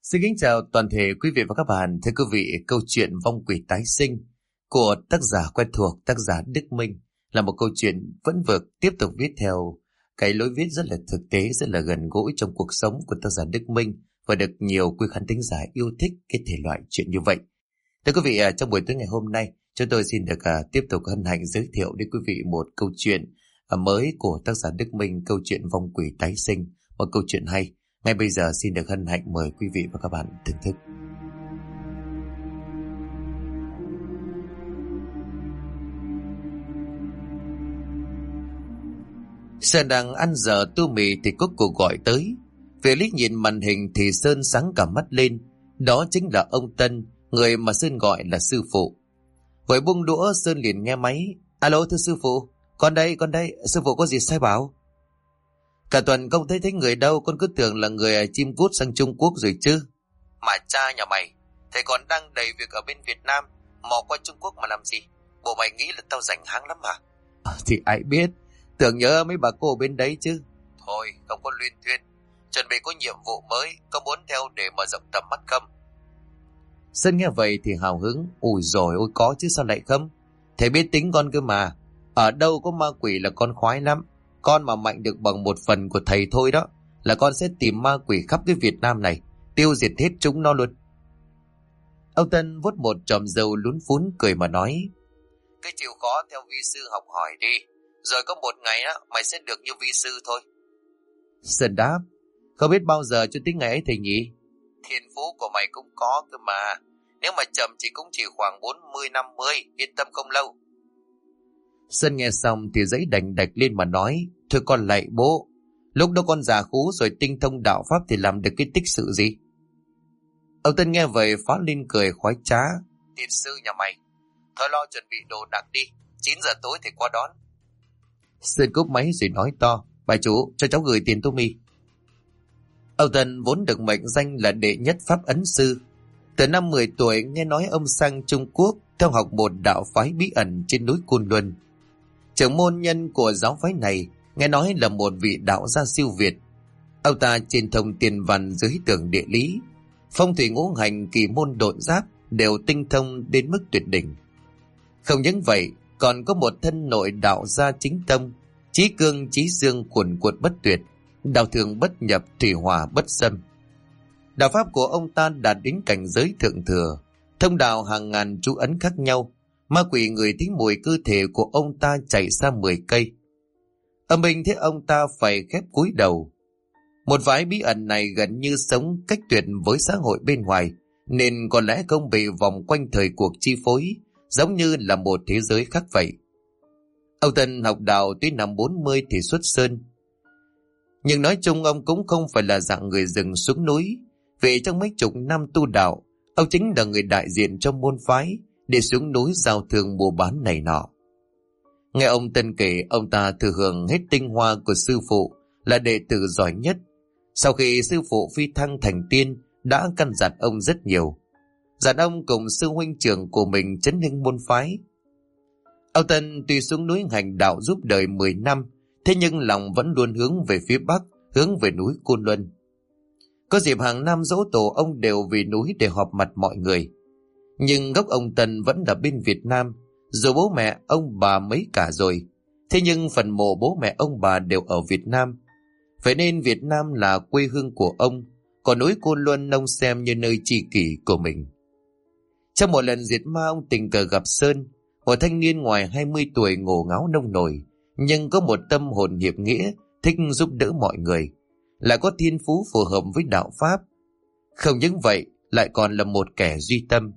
Xin kính chào toàn thể quý vị và các bạn. Thưa quý vị, câu chuyện Vong Quỷ Tái Sinh của tác giả quen thuộc, tác giả Đức Minh là một câu chuyện vẫn vượt tiếp tục viết theo cái lối viết rất là thực tế, rất là gần gũi trong cuộc sống của tác giả Đức Minh và được nhiều quý khán thính giả yêu thích cái thể loại chuyện như vậy. Thưa quý vị, trong buổi tối ngày hôm nay, chúng tôi xin được tiếp tục hân hạnh giới thiệu đến quý vị một câu chuyện mới của tác giả Đức Minh, câu chuyện Vong Quỷ Tái Sinh, một câu chuyện hay. Ngay bây giờ xin được hân hạnh mời quý vị và các bạn thưởng thức. Sơn đang ăn giờ tô mì thì có cuộc gọi tới. Về liếc nhìn màn hình thì Sơn sáng cả mắt lên. Đó chính là ông Tân, người mà Sơn gọi là sư phụ. Vội buông đũa, Sơn liền nghe máy. Alo, thưa sư phụ, con đây, sư phụ có gì sai bảo? Cả tuần không thấy người đâu, con cứ tưởng là người chim cút sang Trung Quốc rồi chứ. Mà cha nhà mày, thầy còn đang đầy việc ở bên Việt Nam, mò qua Trung Quốc mà làm gì? Bộ mày nghĩ là tao rảnh háng lắm hả? Thì ai biết, tưởng nhớ mấy bà cô bên đấy chứ. Thôi, không có luyên thuyên, chuẩn bị có nhiệm vụ mới, có muốn theo để mở rộng tầm mắt không? Sơn nghe vậy thì hào hứng. Ui dồi ôi, có chứ sao lại không? Thầy biết tính con cơ mà. Ở đâu có ma quỷ là con khoái lắm. Con mà mạnh được bằng một phần của thầy thôi đó là con sẽ tìm ma quỷ khắp cái Việt Nam này, tiêu diệt hết chúng nó luôn. Ông Tân vuốt một chòm râu lún phún cười mà nói: Cứ chịu khó theo vi sư học hỏi đi, rồi có một ngày á mày sẽ được như vi sư thôi. Sơn đáp: Không biết bao giờ cho tới ngày ấy thầy nhỉ? Thiên phú của mày cũng có cơ mà. Nếu mà chậm thì cũng chỉ khoảng 40-50, yên tâm không lâu. Sơn nghe xong thì giấy đành đạch lên mà nói: Thôi con lạy bố, lúc đó con già khú rồi tinh thông đạo pháp thì làm được cái tích sự gì? Ông Tân nghe vậy phá lên cười khoái trá: Tiên sư nhà mày, thôi lo chuẩn bị đồ đạc đi, 9 giờ tối thì qua đón. Sơn cúp máy rồi nói to: Bà chủ, cho cháu gửi tiền tô mì. Ông Tân vốn được mệnh danh là đệ nhất pháp ấn sư. Từ năm 10 tuổi nghe nói ông sang Trung Quốc theo học một đạo phái bí ẩn trên núi Côn Luân. Trưởng môn nhân của giáo phái này nghe nói là một vị đạo gia siêu việt. Ông ta trên thông tiền văn dưới tưởng địa lý, phong thủy ngũ hành, kỳ môn độn giáp đều tinh thông đến mức tuyệt đỉnh. Không những vậy, còn có một thân nội đạo gia chính tông, chí cương chí dương cuồn cuộn bất tuyệt, đạo thường bất nhập, thủy hòa bất xâm. Đạo pháp của ông ta đạt đến cảnh giới thượng thừa, thông đạo hàng ngàn chú ấn khác nhau. Ma quỷ người thấy mùi cơ thể của ông ta chạy xa 10 cây. Âm binh thấy ông ta phải khép cúi đầu. Một vài bí ẩn này gần như sống cách tuyệt với xã hội bên ngoài, nên có lẽ không bị vòng quanh thời cuộc chi phối, giống như là một thế giới khác vậy. Ông Tân học đạo tới năm 40 thì xuất sơn. Nhưng nói chung ông cũng không phải là dạng người rừng xuống núi, vì trong mấy chục năm tu đạo, ông chính là người đại diện trong môn phái để xuống núi giao thương mua bán này nọ. Nghe ông Tân kể, ông ta thừa hưởng hết tinh hoa của sư phụ, là đệ tử giỏi nhất. Sau khi sư phụ phi thăng thành tiên, đã căn dặn ông rất nhiều, dặn ông cùng sư huynh trưởng của mình chấn hưng môn phái. Ông Tân tuy xuống núi hành đạo giúp đời 10 năm, thế nhưng lòng vẫn luôn hướng về phía bắc, hướng về núi Côn Luân. Có dịp hàng năm giỗ tổ, ông đều về núi để họp mặt mọi người. Nhưng gốc ông Tân vẫn là bên Việt Nam, dù bố mẹ ông bà mấy cả rồi. Thế nhưng phần mộ bố mẹ ông bà đều ở Việt Nam. Vậy nên Việt Nam là quê hương của ông, còn núi Côn Luân ông xem như nơi tri kỷ của mình. Trong một lần diệt ma, ông tình cờ gặp Sơn, một thanh niên ngoài 20 tuổi ngổ ngáo nông nổi, nhưng có một tâm hồn hiệp nghĩa, thích giúp đỡ mọi người, lại có thiên phú phù hợp với đạo pháp. Không những vậy, lại còn là một kẻ duy tâm.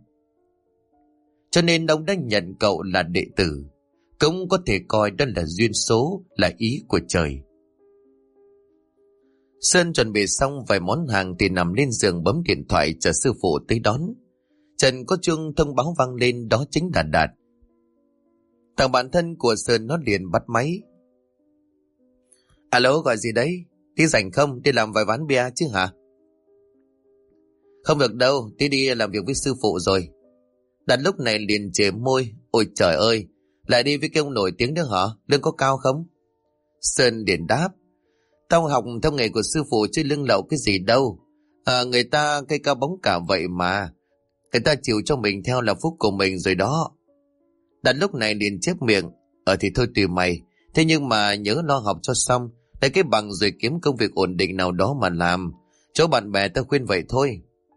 Cho nên ông đã nhận cậu là đệ tử, cũng có thể coi đó là duyên số, là ý của trời. Sơn chuẩn bị xong vài món hàng thì nằm lên giường bấm điện thoại chờ sư phụ tới đón. Trần có chuông thông báo vang lên, đó chính là Đạt. Thằng bạn thân của Sơn nó liền bắt máy. Alo, gọi gì đấy? Tí rảnh không? Đi làm vài ván bia chứ hả? Không được đâu, tí đi làm việc với sư phụ rồi. Đạt lúc này liền chề môi. Ôi trời ơi, lại đi với cái ông nổi tiếng đó hả? Lương có cao không? Sơn liền đáp. Tao học theo nghề của sư phụ chứ lương lậu cái gì đâu. Người ta cây cao bóng cả vậy mà. Người ta chịu cho mình theo là phúc của mình rồi đó. Đạt lúc này liền chép miệng. Thì thôi tùy mày. Thế nhưng mà nhớ lo học cho xong, lấy cái bằng rồi kiếm công việc ổn định nào đó mà làm. Chỗ bạn bè ta khuyên vậy thôi.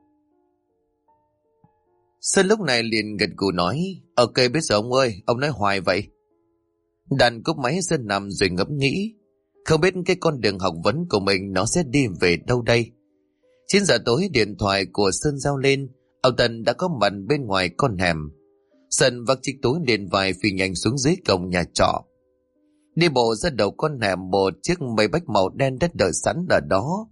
Sơn lúc này liền gật gù nói, ok biết rồi ông ơi, ông nói hoài vậy. Đàn cúp máy Sơn nằm rồi ngẫm nghĩ, không biết cái con đường học vấn của mình nó sẽ đi về đâu đây. 9 giờ tối điện thoại của Sơn reo lên, ông Tân đã có mặt bên ngoài con hẻm. Sơn vác chiếc túi liền vai phi nhanh xuống dưới cổng nhà trọ. Đi bộ ra đầu con hẻm, một chiếc mây bách màu đen đã đợi sẵn ở đó.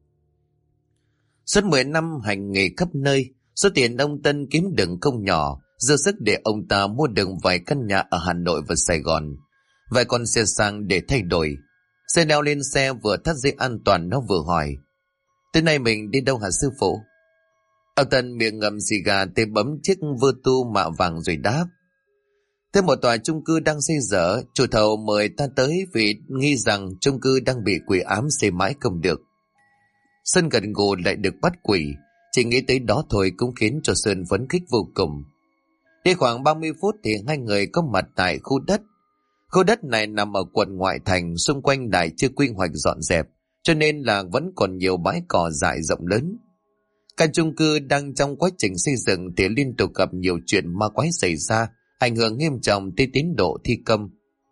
Suốt 10 năm hành nghề khắp nơi, số tiền ông Tân kiếm đừng không nhỏ, dư sức để ông ta mua được vài căn nhà ở Hà Nội và Sài Gòn, vài con xe sang để thay đổi. Xe leo lên xe vừa thắt dây an toàn nó vừa hỏi, từ nay mình đi đâu hả sư phụ? Ông Tân miệng ngậm xì gà, tay bấm chiếc vơ tu mạ vàng rồi đáp, thêm một tòa chung cư đang xây dở, chủ thầu mời ta tới vì nghi rằng chung cư đang bị quỷ ám xây mãi không được. Sơn gần gù lại được bắt quỷ, chỉ nghĩ tới đó thôi cũng khiến cho Sơn phấn khích vô cùng. Đi khoảng 30 phút thì hai người có mặt tại khu đất. Khu đất này nằm ở quận ngoại thành, xung quanh lại chưa quy hoạch dọn dẹp, cho nên là vẫn còn nhiều bãi cỏ dại rộng lớn. Căn chung cư đang trong quá trình xây dựng thì liên tục gặp nhiều chuyện ma quái xảy ra, ảnh hưởng nghiêm trọng tới tiến độ thi công.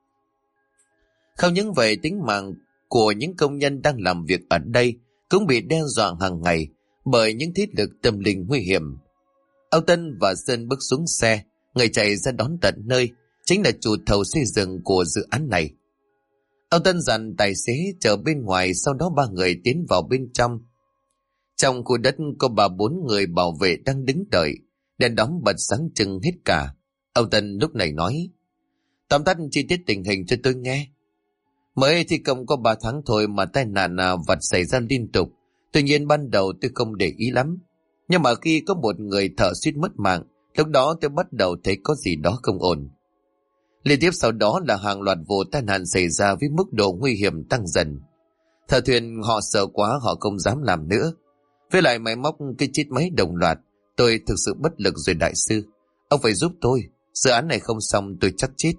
Không những vậy, tính mạng của những công nhân đang làm việc ở đây cũng bị đe dọa hàng ngày bởi những thế lực tâm linh nguy hiểm. Ông Tân và Sơn bước xuống xe, người chạy ra đón tận nơi, chính là chủ thầu xây dựng của dự án này. Ông Tân dặn tài xế chờ bên ngoài, sau đó ba người tiến vào bên trong. Trong khu đất có 3-4 người bảo vệ đang đứng đợi, đèn đóm bật sáng trưng hết cả. Ông Tân lúc này nói, tóm tắt chi tiết tình hình cho tôi nghe. Mới thi công có 3 tháng thôi mà tai nạn vặt xảy ra liên tục. Tuy nhiên ban đầu tôi không để ý lắm, nhưng mà khi có một người thợ suýt mất mạng, lúc đó tôi bắt đầu thấy có gì đó không ổn. Liên tiếp sau đó là hàng loạt vụ tai nạn xảy ra với mức độ nguy hiểm tăng dần. Thợ thuyền họ sợ quá, họ không dám làm nữa. Với lại máy móc cái chết máy đồng loạt, tôi thực sự bất lực rồi đại sư. Ông phải giúp tôi, dự án này không xong tôi chắc chết.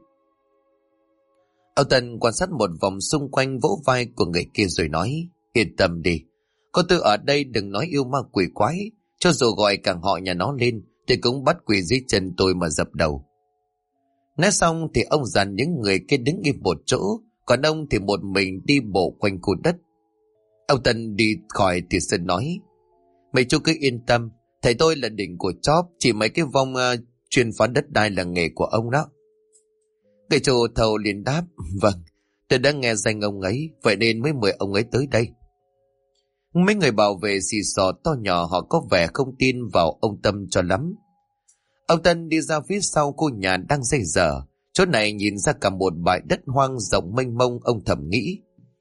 Ông Tân quan sát một vòng xung quanh, vỗ vai của người kia rồi nói, yên tâm đi, có tôi ở đây đừng nói yêu ma quỷ quái, cho dù gọi cả họ nhà nó lên thì cũng bắt quỳ dưới chân tôi mà dập đầu. Nói xong thì ông dàn những người kia đứng im một chỗ, còn ông thì một mình đi bộ quanh khu đất. Ông Tân đi khỏi thì Sơn nói, mấy chú cứ yên tâm, thầy tôi là đỉnh của chóp, chỉ mấy cái vong chuyên phá đất đai là nghề của ông đó. Người chủ thầu liền đáp, vâng, tôi đã nghe danh ông ấy, vậy nên mới mời ông ấy tới đây. Mấy người bảo vệ xì xò to nhỏ, họ có vẻ không tin vào ông Tâm cho lắm. Ông Tân đi ra phía sau khu nhà đang xây dở, chỗ này nhìn ra cả một bãi đất hoang rộng mênh mông. Ông thầm nghĩ,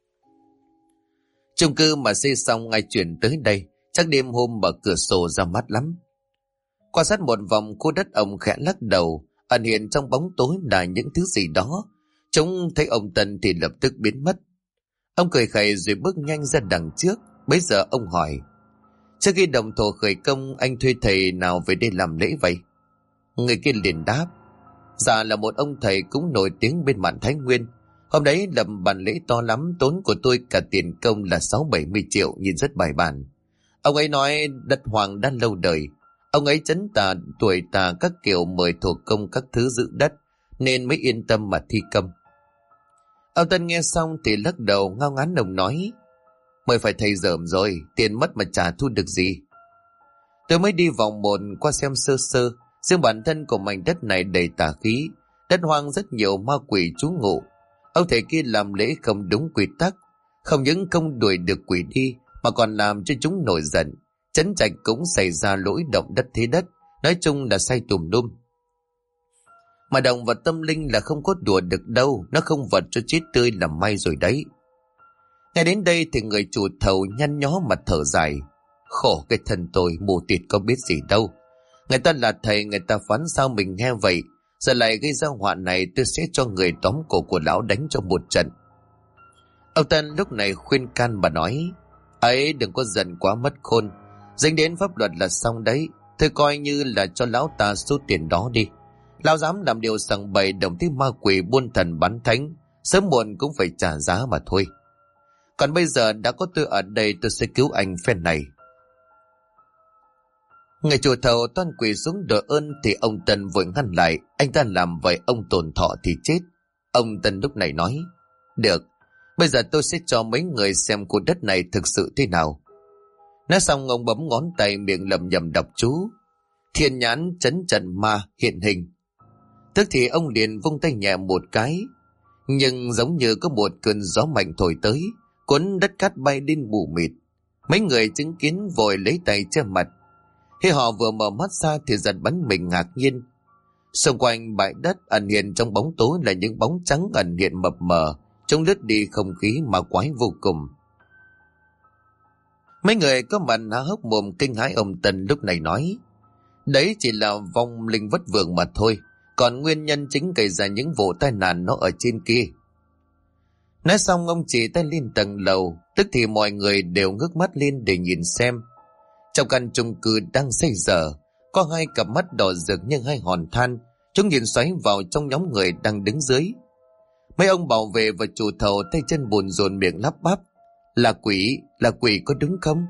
chung cư mà xây xong ai chuyển tới đây, chắc đêm hôm mở cửa sổ ra mắt lắm. Quan sát một vòng khu đất, ông khẽ lắc đầu, ẩn hiện trong bóng tối là những thứ gì đó. Chúng thấy ông Tân thì lập tức biến mất. Ông cười khẩy rồi bước nhanh ra đằng trước. Bấy giờ ông hỏi, trước khi động thổ khởi công anh thuê thầy nào về đây làm lễ vậy? Người kia liền đáp, dạ là một ông thầy cũng nổi tiếng bên mạn Thái Nguyên. Hôm đấy lập bàn lễ to lắm, tốn của tôi cả tiền công là 60-70 triệu, nhìn rất bài bản. Ông ấy nói đất hoàng đã lâu đời, ông ấy trấn tà tuổi tà các kiểu, mời thổ công các thứ giữ đất nên mới yên tâm mà thi công. Ông Tân nghe xong thì lắc đầu ngao ngán, ông nói, mời phải thầy dởm rồi, tiền mất mà chả thu được gì. Tôi mới đi vòng một qua xem sơ sơ, riêng bản thân của mảnh đất này đầy tà khí, đất hoang rất nhiều ma quỷ trú ngụ. Ông thầy kia làm lễ không đúng quy tắc, không những không đuổi được quỷ đi mà còn làm cho chúng nổi giận. Trấn trạch cũng xảy ra lỗi động đất thế đất, nói chung là say tùm lum. Mà động vật tâm linh là không có đùa được đâu, nó không vật cho chết tươi là may rồi đấy. Ngay đến đây thì người chủ thầu nhăn nhó mặt thở dài, khổ cái thân tôi, mù tịt có biết gì đâu. Người ta là thầy, người ta phán sao mình nghe vậy, giờ lại gây ra họa này, tôi sẽ cho người tóm cổ của lão đánh cho một trận. Ông Tân lúc này khuyên can bà nói, ấy đừng có giận quá mất khôn. Dính đến pháp luật là xong đấy. Thôi coi như là cho lão ta số tiền đó đi. Lão dám làm điều sằng bậy đồng tiếng ma quỷ buôn thần bán thánh, sớm muộn cũng phải trả giá mà thôi. Còn bây giờ đã có tôi ở đây, tôi sẽ cứu anh phen này. Người chủ thầu toan quỳ xuống đòi ơn thì ông Tân vội ngăn lại. Anh ta làm vậy ông tổn thọ thì chết. Ông Tân lúc này nói: được, bây giờ tôi sẽ cho mấy người xem khu đất này thực sự thế nào. Nói xong ông bấm ngón tay miệng lẩm nhẩm đọc chú: thiên nhãn trấn trận ma hiện hình. Tức thì ông liền vung tay nhẹ một cái, nhưng giống như có một cơn gió mạnh thổi tới, cuốn đất cát bay lên mù mịt. Mấy người chứng kiến vội lấy tay che mặt. Khi họ vừa mở mắt ra thì giật bắn mình ngạc nhiên. Xung quanh bãi đất ẩn hiện trong bóng tối là những bóng trắng ẩn hiện mập mờ, trông lướt đi không khí ma quái vô cùng. Mấy người có mặt há hốc mồm kinh hãi. Ông Tân lúc này nói: đấy chỉ là vong linh vất vưởng mà thôi, còn nguyên nhân chính gây ra những vụ tai nạn nó ở trên kia. Nói xong ông chỉ tay lên tầng lầu, tức thì mọi người đều ngước mắt lên để nhìn xem. Trong căn chung cư đang xây dở, có hai cặp mắt đỏ rực như hai hòn than, chúng nhìn xoáy vào trong nhóm người đang đứng dưới. Mấy ông bảo vệ và chủ thầu tay chân bùn rộn miệng lắp bắp: là quỷ có đúng không?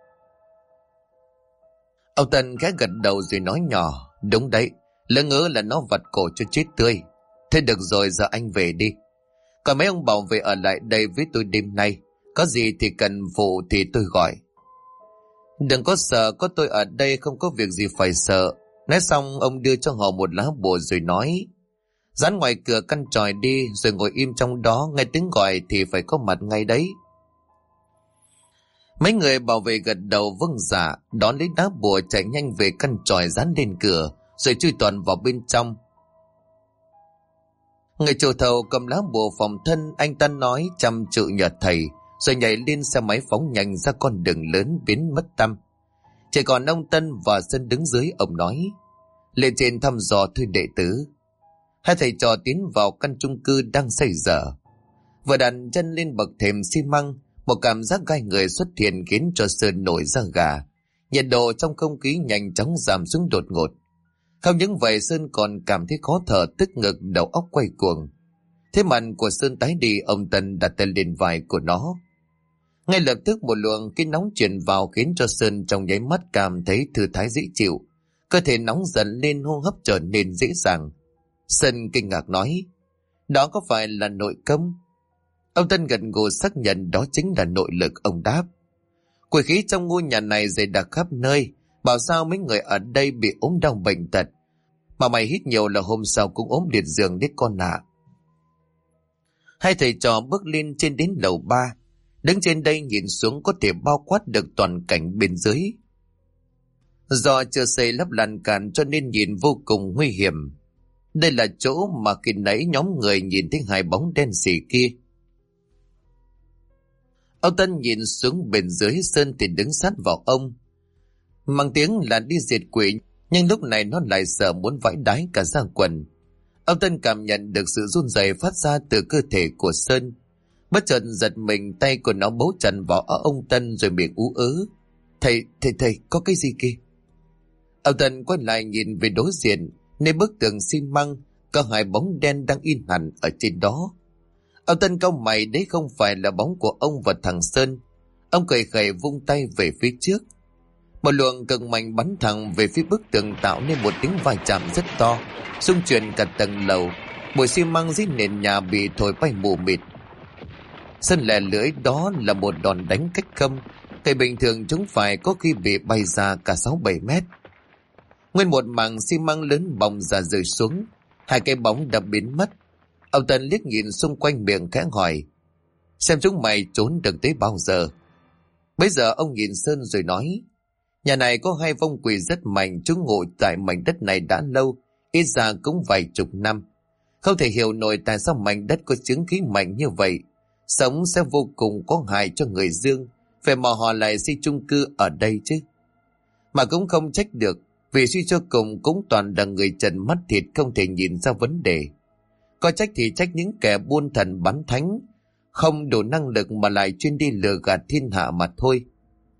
Ông Tân khẽ gật đầu rồi nói nhỏ: đúng đấy, lỡ ngớ là nó vặt cổ cho chết tươi. Thế được rồi, giờ anh về đi. Còn mấy ông bảo vệ ở lại đây với tôi đêm nay, có gì thì cần phụ thì tôi gọi. Đừng có sợ, có tôi ở đây không có việc gì phải sợ. Nói xong ông đưa cho họ một lá bùa rồi nói: dán ngoài cửa căn tròi đi, rồi ngồi im trong đó, nghe tiếng gọi thì phải có mặt ngay đấy. Mấy người bảo vệ gật đầu vâng dạ, đón lấy lá bùa chạy nhanh về căn tròi dán lên cửa, rồi chui toàn vào bên trong. Người chủ thầu cầm lá bùa phòng thân, anh ta nói chăm chự nhờ thầy, rồi nhảy lên xe máy phóng nhanh ra con đường lớn biến mất tăm. Chỉ còn ông Tân và Sơn đứng dưới. Ông nói: lên trên thăm dò thôi đệ tử. Hai thầy trò tiến vào căn chung cư đang xây dở. Vừa đặt chân lên bậc thềm xi măng, một cảm giác gai người xuất hiện khiến cho Sơn nổi da gà. Nhiệt độ trong không khí nhanh chóng giảm xuống đột ngột. Không những vậy, Sơn còn cảm thấy khó thở, tức ngực, đầu óc quay cuồng. Thế mặt của Sơn tái đi. Ông Tân đặt tay lên vai của nó. Ngay lập tức một luồng khí nóng truyền vào khiến cho Sơn trong nháy mắt cảm thấy thư thái dễ chịu. Cơ thể nóng dần lên, hô hấp trở nên dễ dàng. Sơn kinh ngạc nói: đó có phải là nội công? Ông Tân gật gù xác nhận đó chính là nội lực. Ông đáp: quỷ khí trong ngôi nhà này dày đặc khắp nơi, bảo sao mấy người ở đây bị ốm đau bệnh tật, mà mày hít nhiều là hôm sau cũng ốm liệt giường đấy con ạ. Hai thầy trò bước lên trên đến lầu 3. Đứng trên đây nhìn xuống có thể bao quát được toàn cảnh bên dưới. Do chưa xây lắp lan can cho nên nhìn vô cùng nguy hiểm. Đây là chỗ mà khi nãy nhóm người nhìn thấy hai bóng đen xì kia. Ông Tân nhìn xuống bên dưới. Sơn thì đứng sát vào ông, mang tiếng là đi diệt quỷ, nhưng lúc này nó lại sợ muốn vãi đái cả da quần. Ông Tân cảm nhận được sự run rẩy phát ra từ cơ thể của Sơn. Bất chợt giật mình, tay của nó bấu chặt vào ông Tân rồi miệng ú ớ: Thầy, có cái gì kia? Ông Tân quay lại nhìn về đối diện, nơi bức tường xi măng, có hai bóng đen đang in hẳn ở trên đó. Ông Tân cau mày, đấy không phải là bóng của ông và thằng Sơn. Ông cười khẩy vung tay về phía trước. Một luồng cực mạnh bắn thẳng về phía bức tường tạo nên một tiếng va chạm rất to, xung chuyển cả tầng lầu. Bụi xi măng dưới nền nhà bị thổi bay mù mịt. Sơn lè lưỡi, đó là một đòn đánh cách không. Thầy bình thường chúng phải có khi bị bay ra cả 6-7 mét. Nguyên một mảng xi măng lớn bong ra rơi xuống. Hai cái bóng đã biến mất. Ông Tân liếc nhìn xung quanh miệng khẽ hỏi: xem chúng mày trốn được tới bao giờ? Bây giờ ông nhìn Sơn rồi nói: nhà này có hai vong quỷ rất mạnh, chúng ngụ tại mảnh đất này đã lâu, ít ra cũng vài chục năm. Không thể hiểu nổi tại sao mảnh đất có chứng khí mạnh như vậy. Sống sẽ vô cùng có hại cho người Dương, vậy mà họ lại xây chung cư ở đây chứ. Mà cũng không trách được, vì suy cho cùng cũng toàn là người trần mắt thịt không thể nhìn ra vấn đề. Có trách thì trách những kẻ buôn thần bán thánh, không đủ năng lực mà lại chuyên đi lừa gạt thiên hạ mà thôi.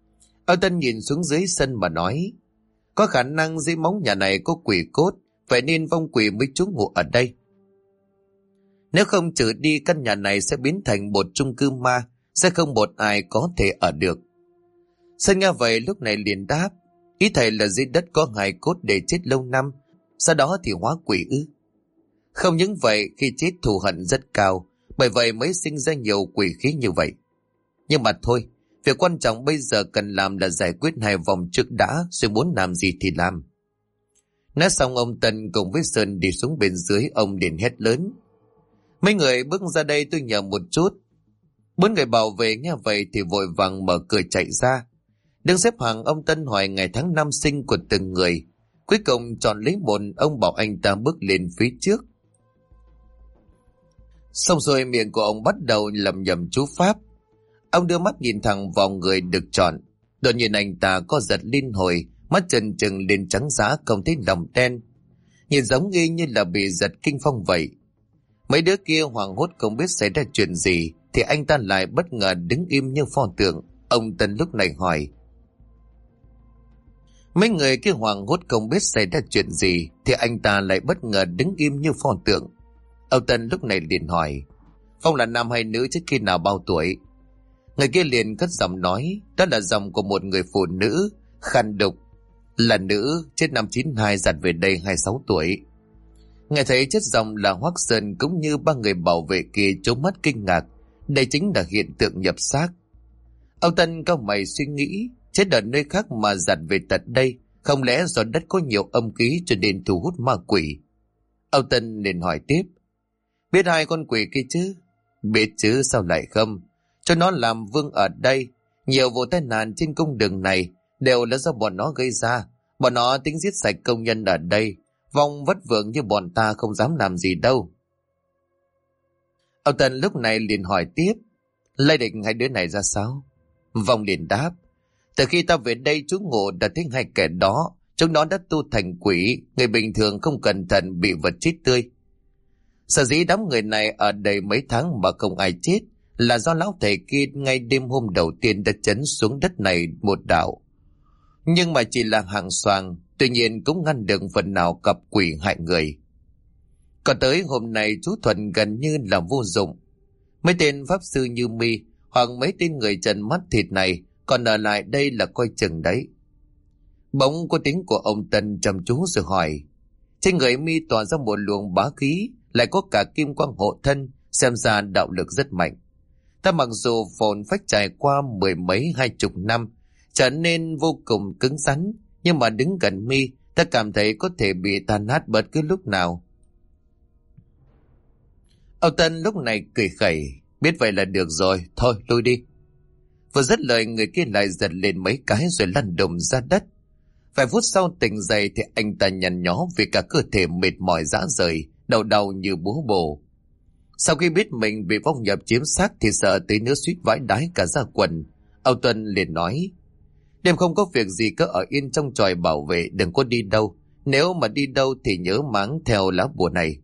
Ông Tân nhìn xuống dưới sân mà nói, có khả năng dưới móng nhà này có quỷ cốt, vậy nên vong quỷ mới trú ngụ ở đây. Nếu không trừ đi, căn nhà này sẽ biến thành một chung cư ma, sẽ không một ai có thể ở được. Sơn nghe vậy lúc này liền đáp, ý thầy là dưới đất có hài cốt để chết lâu năm, sau đó thì hóa quỷ ư? Không những vậy, khi chết thù hận rất cao, bởi vậy mới sinh ra nhiều quỷ khí như vậy. Nhưng mà thôi, việc quan trọng bây giờ cần làm là giải quyết 2 vòng trước đã, rồi muốn làm gì thì làm. Nói xong ông Tân cùng với Sơn đi xuống bên dưới, ông liền hét lớn, mấy người bước ra đây tôi nhờ một chút. 4 người bảo vệ nghe vậy thì vội vàng mở cửa chạy ra. Đứng xếp hàng, ông Tân hỏi ngày tháng năm sinh của từng người, cuối cùng chọn lấy một, ông bảo anh ta bước lên phía trước. Xong rồi miệng của ông bắt đầu lẩm nhẩm chú pháp. Ông đưa mắt nhìn thẳng vào người được chọn, đột nhiên anh ta có giật liên hồi, mắt trần trừng lên trắng giá không thấy lòng đen, nhìn giống y như là bị giật kinh phong vậy. Mấy đứa kia hoảng hốt không biết xảy ra chuyện gì, thì anh ta lại bất ngờ đứng im như pho tượng. Ông Tân lúc này hỏi, mấy người kia hoảng hốt không biết xảy ra chuyện gì, thì anh ta lại bất ngờ đứng im như pho tượng. Ông Tân lúc này liền hỏi, Phong là nam hay nữ, trước khi nào bao tuổi? Người kia liền cất giọng nói, đó là giọng của một người phụ nữ, khăn đục, là nữ, chết năm 92, giặt về đây 26 tuổi. Nghe thấy chất giọng là Hoắc Sơn cũng như 3 người bảo vệ kia trố mắt kinh ngạc, đây chính là hiện tượng nhập xác. Ông Tân cau mày suy nghĩ, chết ở nơi khác mà giặt về tận đây, không lẽ do đất có nhiều âm khí cho nên thu hút ma quỷ? Ông Tân liền hỏi tiếp, biết 2 con quỷ kia chứ? Biết chứ, sao lại không? Cho nó làm vương ở đây, nhiều vụ tai nạn trên cung đường này đều là do bọn nó gây ra. Bọn nó tính giết sạch công nhân ở đây, vong vất vưởng như bọn ta không dám làm gì đâu. Ông Tân lúc này liền hỏi tiếp, lai lịch 2 đứa này ra sao? Vong liền đáp, từ khi ta về đây trú ngụ đã thấy 2 kẻ đó, chúng nó đã tu thành quỷ, người bình thường không cẩn thận bị vật chết tươi. Sở dĩ đám người này ở đây mấy tháng mà không ai chết là do lão thầy kia ngay đêm hôm đầu tiên đã chấn xuống đất này một đạo. Nhưng mà chỉ là hạng xoàng, tuy nhiên cũng ngăn được phần nào cặp quỷ hại người. Còn tới hôm nay chú Thuận gần như là vô dụng. Mấy tên pháp sư như mi hoặc mấy tên người trần mắt thịt này còn ở lại đây là coi chừng đấy. Bỗng có tiếng của ông Tân trầm chú rồi hỏi, trên người mi tỏa ra một luồng bá khí, lại có cả kim quang hộ thân, xem ra đạo lực rất mạnh. Ta mặc dù phồn phách trải qua 10 mấy 20 năm, trở nên vô cùng cứng rắn, nhưng mà đứng gần mi, ta cảm thấy có thể bị tan nát bất cứ lúc nào. Ông Tân lúc này cười khẩy, biết vậy là được rồi, thôi lui đi. Vừa dứt lời, người kia lại giật lên mấy cái rồi lăn đùng ra đất. Vài phút sau tỉnh dậy thì anh ta nhăn nhó vì cả cơ thể mệt mỏi rã rời, đầu đau như búa bổ. Sau khi biết mình bị vong nhập chiếm xác thì sợ tới nữa suýt vãi đái cả ra quần. Ông Tuân liền nói, đêm không có việc gì cứ ở yên trong chòi bảo vệ, đừng có đi đâu. Nếu mà đi đâu thì nhớ máng theo lá bùa này.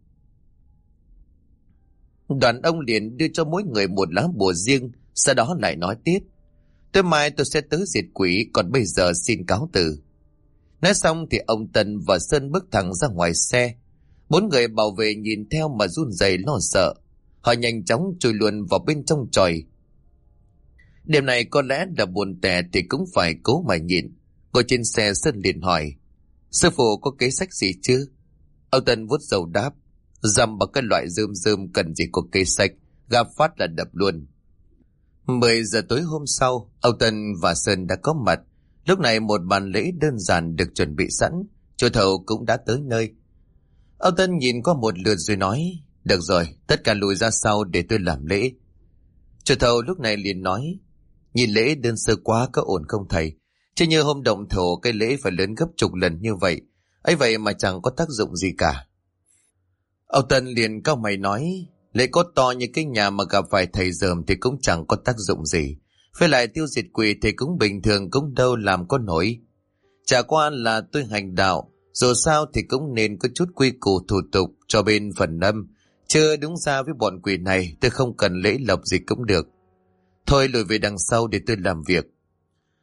Đoàn ông liền đưa cho mỗi người một lá bùa riêng, sau đó lại nói tiếp, tối mai tôi sẽ tới diệt quỷ, còn bây giờ xin cáo từ. Nói xong thì ông Tân và Sơn bước thẳng ra ngoài xe. 4 người bảo vệ nhìn theo mà run rẩy lo sợ. Họ nhanh chóng chui luôn vào bên trong chòi. Đêm này có lẽ là buồn tẻ thì cũng phải cố mà nhìn. Ngồi trên xe, Sơn liền hỏi, sư phụ có kế sách gì chứ? Ông Tân vuốt râu đáp, dằm bằng cái loại rơm rơm cần gì có kế sách, gặp phát là đập luôn. 10 giờ tối hôm sau, ông Tân và Sơn đã có mặt. Lúc này một bàn lễ đơn giản được chuẩn bị sẵn, chùa thầu cũng đã tới nơi. Ông Tân nhìn qua một lượt rồi nói, được rồi, tất cả lùi ra sau để tôi làm lễ. Chùa thầu lúc này liền nói, nhìn lễ đơn sơ quá, có ổn không thầy? Chứ như hôm động thổ cái lễ phải lớn gấp chục lần như vậy, ấy vậy mà chẳng có tác dụng gì cả. Ông Tân liền cau mày nói, lễ có to như cái nhà mà gặp phải thầy dởm thì cũng chẳng có tác dụng gì. Với lại tiêu diệt quỷ thì cũng bình thường, cũng đâu làm có nổi. Chả qua là tôi hành đạo, dù sao thì cũng nên có chút quy củ thủ tục cho bên phần âm. Chưa đúng ra với bọn quỷ này, tôi không cần lễ lộc gì cũng được. Thôi lùi về đằng sau để tôi làm việc.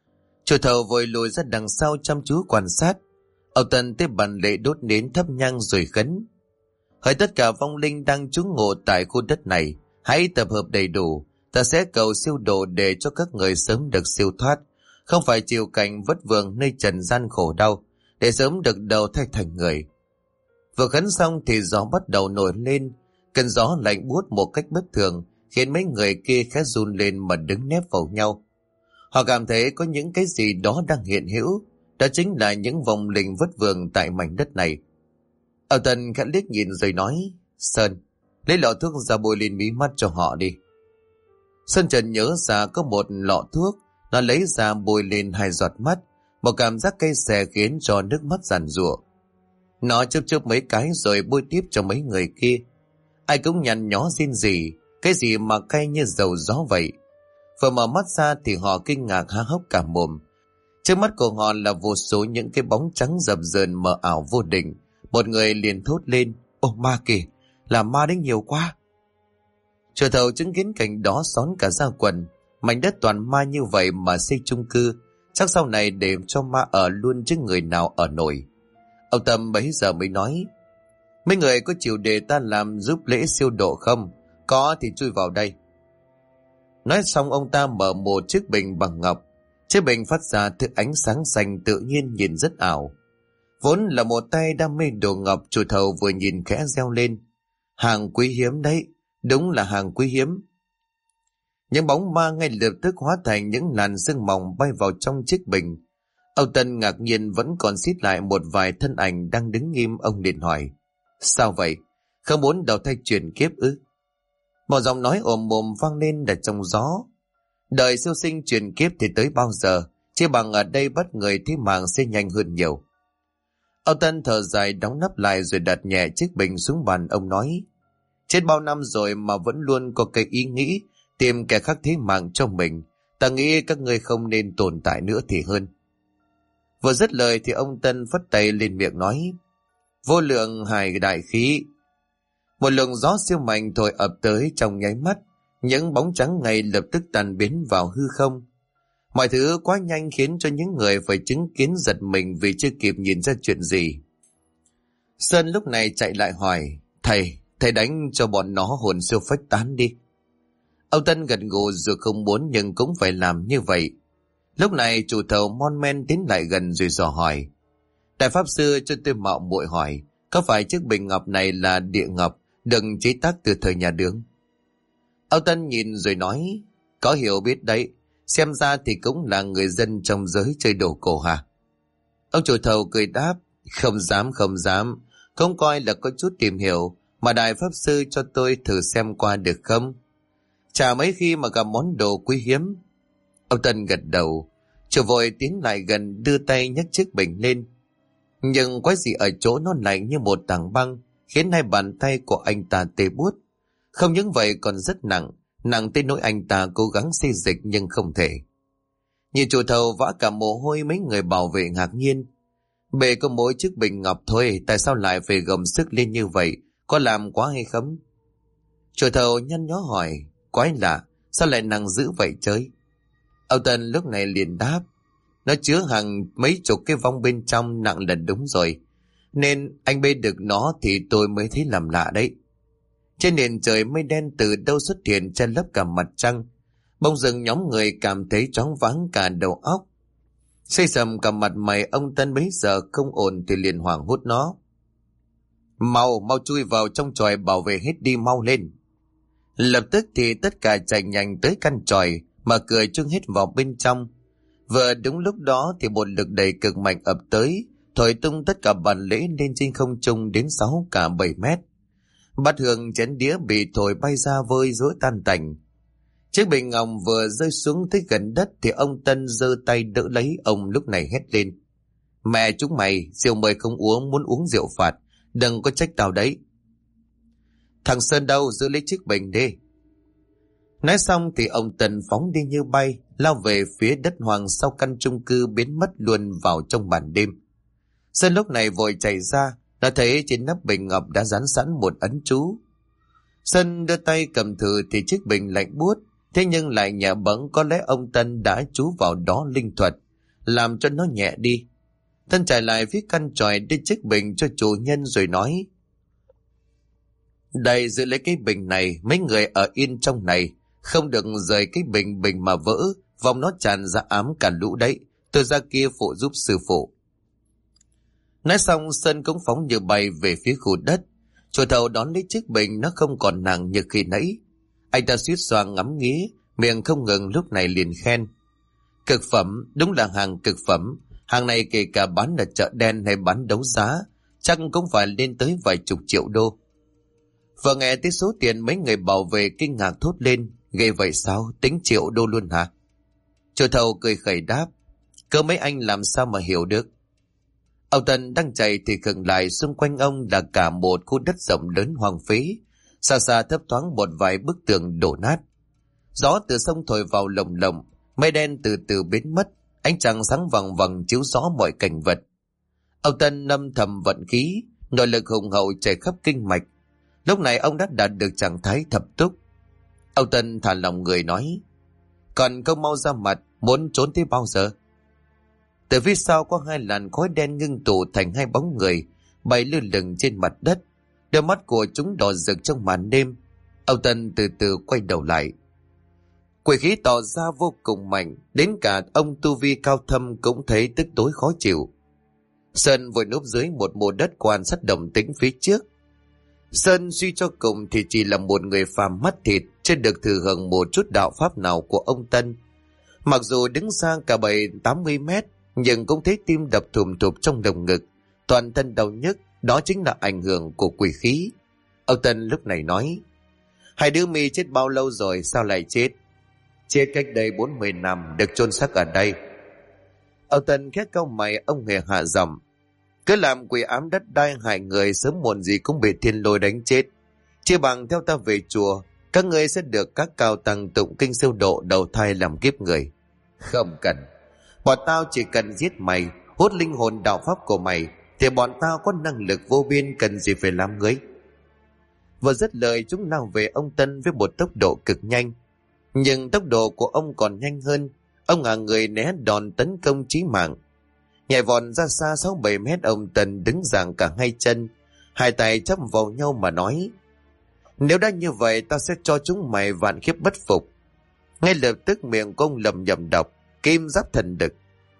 Chủ thầu vội lùi ra đằng sau chăm chú quan sát. Ông Tân tiếp bàn lễ đốt nến thắp nhang rồi khấn: hỡi tất cả vong linh đang trú ngụ tại khu đất này, hãy tập hợp đầy đủ, ta sẽ cầu siêu độ để cho các người sớm được siêu thoát, không phải chịu cảnh vất vưởng nơi trần gian khổ đau, để sớm được đầu thai thành người. Vừa khấn xong thì gió bắt đầu nổi lên, cơn gió lạnh buốt một cách bất thường, khiến mấy người kia khẽ run lên mà đứng nép vào nhau. Họ cảm thấy có những cái gì đó đang hiện hữu, đó chính là những vong linh vất vưởng tại mảnh đất này. Ông Tân khẽ liếc nhìn rồi nói: Sơn, lấy lọ thuốc ra bôi lên mí mắt cho họ đi. Sơn chợt nhớ ra có một lọ thuốc, nó lấy ra bôi lên 2 giọt mắt, một cảm giác cay xè khiến cho nước mắt giàn giụa. Nó chớp chớp mấy cái rồi bôi tiếp cho mấy người kia. Ai cũng nhăn nhó rên rỉ, cái gì mà cay như dầu gió vậy. Vừa mở mắt ra thì họ kinh ngạc há hốc cả mồm. Trước mắt của họ là vô số những cái bóng trắng dập dờn mờ ảo vô định. Một người liền thốt lên: Ô ma kìa, là ma đến nhiều quá. Chủ thầu chứng kiến cảnh đó xón cả da quần. Mảnh đất toàn ma như vậy mà xây chung cư, chắc sau này để cho ma ở luôn chứ người nào ở nổi. Ông Tâm bấy giờ mới nói: mấy người có chịu để ta làm giúp lễ siêu độ không? Có thì chui vào đây. Nói xong ông ta mở một chiếc bình bằng ngọc. Chiếc bình phát ra thứ ánh sáng xanh tự nhiên nhìn rất ảo. Vốn là một tay đam mê đồ ngọc, chủ thầu vừa nhìn khẽ reo lên: hàng quý hiếm đấy, đúng là hàng quý hiếm. Những bóng ma ngay lập tức hóa thành những làn sương mỏng bay vào trong chiếc bình. Ông Tân ngạc nhiên vẫn còn xít lại một vài thân ảnh đang đứng nghiêm. Ông liền hỏi: sao vậy? Không muốn đầu thai chuyển kiếp ư? Một giọng nói ồm ồm vang lên ở trong gió: đời siêu sinh chuyển kiếp thì tới bao giờ, chỉ bằng ở đây bắt người thế mạng sẽ nhanh hơn nhiều. Ông Tân thở dài đóng nắp lại rồi đặt nhẹ chiếc bình xuống bàn. Ông nói: chết bao năm rồi mà vẫn luôn có cái ý nghĩ tìm kẻ khác thế mạng cho mình. Ta nghĩ các ngươi không nên tồn tại nữa thì hơn. Vừa dứt lời thì ông Tân phất tay lên miệng nói: vô lượng hài đại khí. Một luồng gió siêu mạnh thổi ập tới trong nháy mắt. Những bóng trắng ngay lập tức tan biến vào hư không. Mọi thứ quá nhanh khiến cho những người phải chứng kiến giật mình vì chưa kịp nhìn ra chuyện gì. Sơn lúc này chạy lại hỏi: thầy đánh cho bọn nó hồn siêu phách tán đi. Ông Tân gật gù dù không muốn nhưng cũng phải làm như vậy. Lúc này chủ thầu mon men tiến lại gần rồi dò hỏi: đại pháp sư, cho tôi mạo muội hỏi, có phải chiếc bình ngọc này là địa ngọc được chế tác từ thời nhà Đường? Ông Tân nhìn rồi nói: có hiểu biết đấy, xem ra thì cũng là người dân trong giới chơi đồ cổ hả? Ông chủ thầu cười đáp: không dám, không coi là có chút tìm hiểu, mà đại pháp sư cho tôi thử xem qua được không? Chả mấy khi mà gặp món đồ quý hiếm. Ông Tân gật đầu. Chủ vội tiến lại gần đưa tay nhấc chiếc bình lên. Nhưng quái gì ở chỗ nó lạnh như một tảng băng, khiến 2 bàn tay của anh ta tê buốt. Không những vậy còn rất nặng tới nỗi anh ta cố gắng xê dịch nhưng không thể. Nhìn chủ thầu vã cả mồ hôi, mấy người bảo vệ ngạc nhiên. Bề có mỗi chiếc bình ngọc thôi, tại sao lại phải gồng sức lên như vậy, có làm quá hay không? Chủ thầu nhăn nhó hỏi: quái lạ, sao lại nặng dữ vậy chơi? Ông Tân lúc này liền đáp: nó chứa hàng mấy chục cái vong bên trong, nặng là đúng rồi, nên anh bê được nó thì tôi mới thấy làm lạ đấy. Trên nền trời mây đen từ đâu xuất hiện che lấp cả mặt trăng. Bỗng dưng nhóm người cảm thấy choáng váng cả đầu óc, xây sầm cả mặt mày. Ông Tân bấy giờ không ổn thì liền hoảng hốt nó: mau chui vào trong chòi bảo vệ hết đi, mau lên. Lập tức thì tất cả chạy nhanh tới căn chòi, mà cười trưng hết vào bên trong. Vừa đúng lúc đó thì một lực đẩy cực mạnh ập tới, thổi tung tất cả bàn lễ lên trên không trung đến 6 cả 7 mét. Bát hương chén đĩa bị thổi bay ra vơi rối tan tành. Chiếc bình ngọc vừa rơi xuống tới gần đất thì ông Tân giơ tay đỡ lấy. Ông lúc này hét lên: mẹ chúng mày, rượu mời không uống, muốn uống rượu phạt, đừng có trách tao đấy. Thằng Sơn đâu, giữ lấy chiếc bình đi. Nói xong thì ông Tân phóng đi như bay, lao về phía đất hoang sau căn chung cư, biến mất luôn vào trong màn đêm. Sơn lúc này vội chạy ra, đã thấy trên nắp bình ngọc đã dán sẵn một ấn chú. Sơn đưa tay cầm thử thì chiếc bình lạnh buốt, thế nhưng lại nhẹ bẫng, có lẽ ông Tân đã chú vào đó linh thuật, làm cho nó nhẹ đi. Tân chạy lại phía căn tròi đưa chiếc bình cho chủ nhân rồi nói: Đây, giữ lấy cái bình này, mấy người ở yên trong này, không được rời cái bình mà vỡ, vòng nó tràn ra ám cả lũ đấy. Tôi ra kia phụ giúp sư phụ. Nói xong Sơn cũng phóng như bay về phía khu đất. Chùa Thầu đón lấy chiếc bình, nó không còn nặng như khi nãy. Anh ta suýt xoa ngắm nghía, miệng không ngừng lúc này liền khen: Cực phẩm, đúng là hàng cực phẩm. Hàng này kể cả bán ở chợ đen hay bán đấu giá, chắc cũng phải lên tới vài chục triệu đô. Vừa nghe tới số tiền, mấy người bảo vệ kinh ngạc thốt lên: Ghê vậy sao, tính triệu đô luôn hả? Chùa Thầu cười khẩy đáp: Cơ mấy anh làm sao mà hiểu được. Ông Tân đang chạy thì khựng lại, xung quanh ông là cả một khu đất rộng lớn hoang phế, xa xa thấp thoáng một vài bức tường đổ nát. Gió từ sông thổi vào lồng lộng, mây đen từ từ biến mất, ánh trăng sáng vằng vằng chiếu rõ mọi cảnh vật. Ông Tân âm thầm vận khí, nội lực hùng hậu chảy khắp kinh mạch. Lúc này ông đã đạt được trạng thái thập túc. Ông Tân thả lòng người nói: Còn không mau ra mặt, muốn trốn tới bao giờ? Từ phía sau có hai làn khói đen ngưng tụ thành hai bóng người bay lơ lửng trên mặt đất, đôi mắt của chúng đỏ rực trong màn đêm. Ông Tân từ từ quay đầu lại. Quỷ khí tỏ ra vô cùng mạnh, đến cả ông tu vi cao thâm cũng thấy tức tối khó chịu. Sơn vội núp dưới một mô đất quan sát động tĩnh phía trước. Sơn suy cho cùng thì chỉ là một người phàm mắt thịt, chưa được thừa hưởng một chút đạo pháp nào của ông Tân. Mặc dù đứng xa cả 70-80 mét, nhưng cũng thấy tim đập thùm thụp trong lồng ngực, toàn thân đau nhức. Đó chính là ảnh hưởng của quỷ khí. Ông Tân lúc này nói: Hai đứa mi chết bao lâu rồi, sao lại chết? Chết cách đây 40 năm, được chôn xác ở đây. Ông Tân khét cau mày, ông hề hạ giọng: Cứ làm quỷ ám đất đai hại người, sớm muộn gì cũng bị thiên lôi đánh chết. Chia bằng theo ta về chùa, các ngươi sẽ được các cao tăng tụng kinh siêu độ đầu thai làm kiếp người. Không cần. Bọn tao chỉ cần giết mày, hút linh hồn đạo pháp của mày, thì bọn tao có năng lực vô biên, cần gì phải làm người. Vừa dứt lời, chúng lao về ông Tân với một tốc độ cực nhanh. Nhưng tốc độ của ông còn nhanh hơn. Ông ngả người né đòn tấn công chí mạng. Nhảy vọt ra xa 6-7 mét, ông Tân đứng giằng cả hai chân, hai tay chắp vào nhau mà nói: Nếu đã như vậy, ta sẽ cho chúng mày vạn kiếp bất phục. Ngay lập tức miệng của ông lẩm nhẩm đọc: Kim giáp thần đực.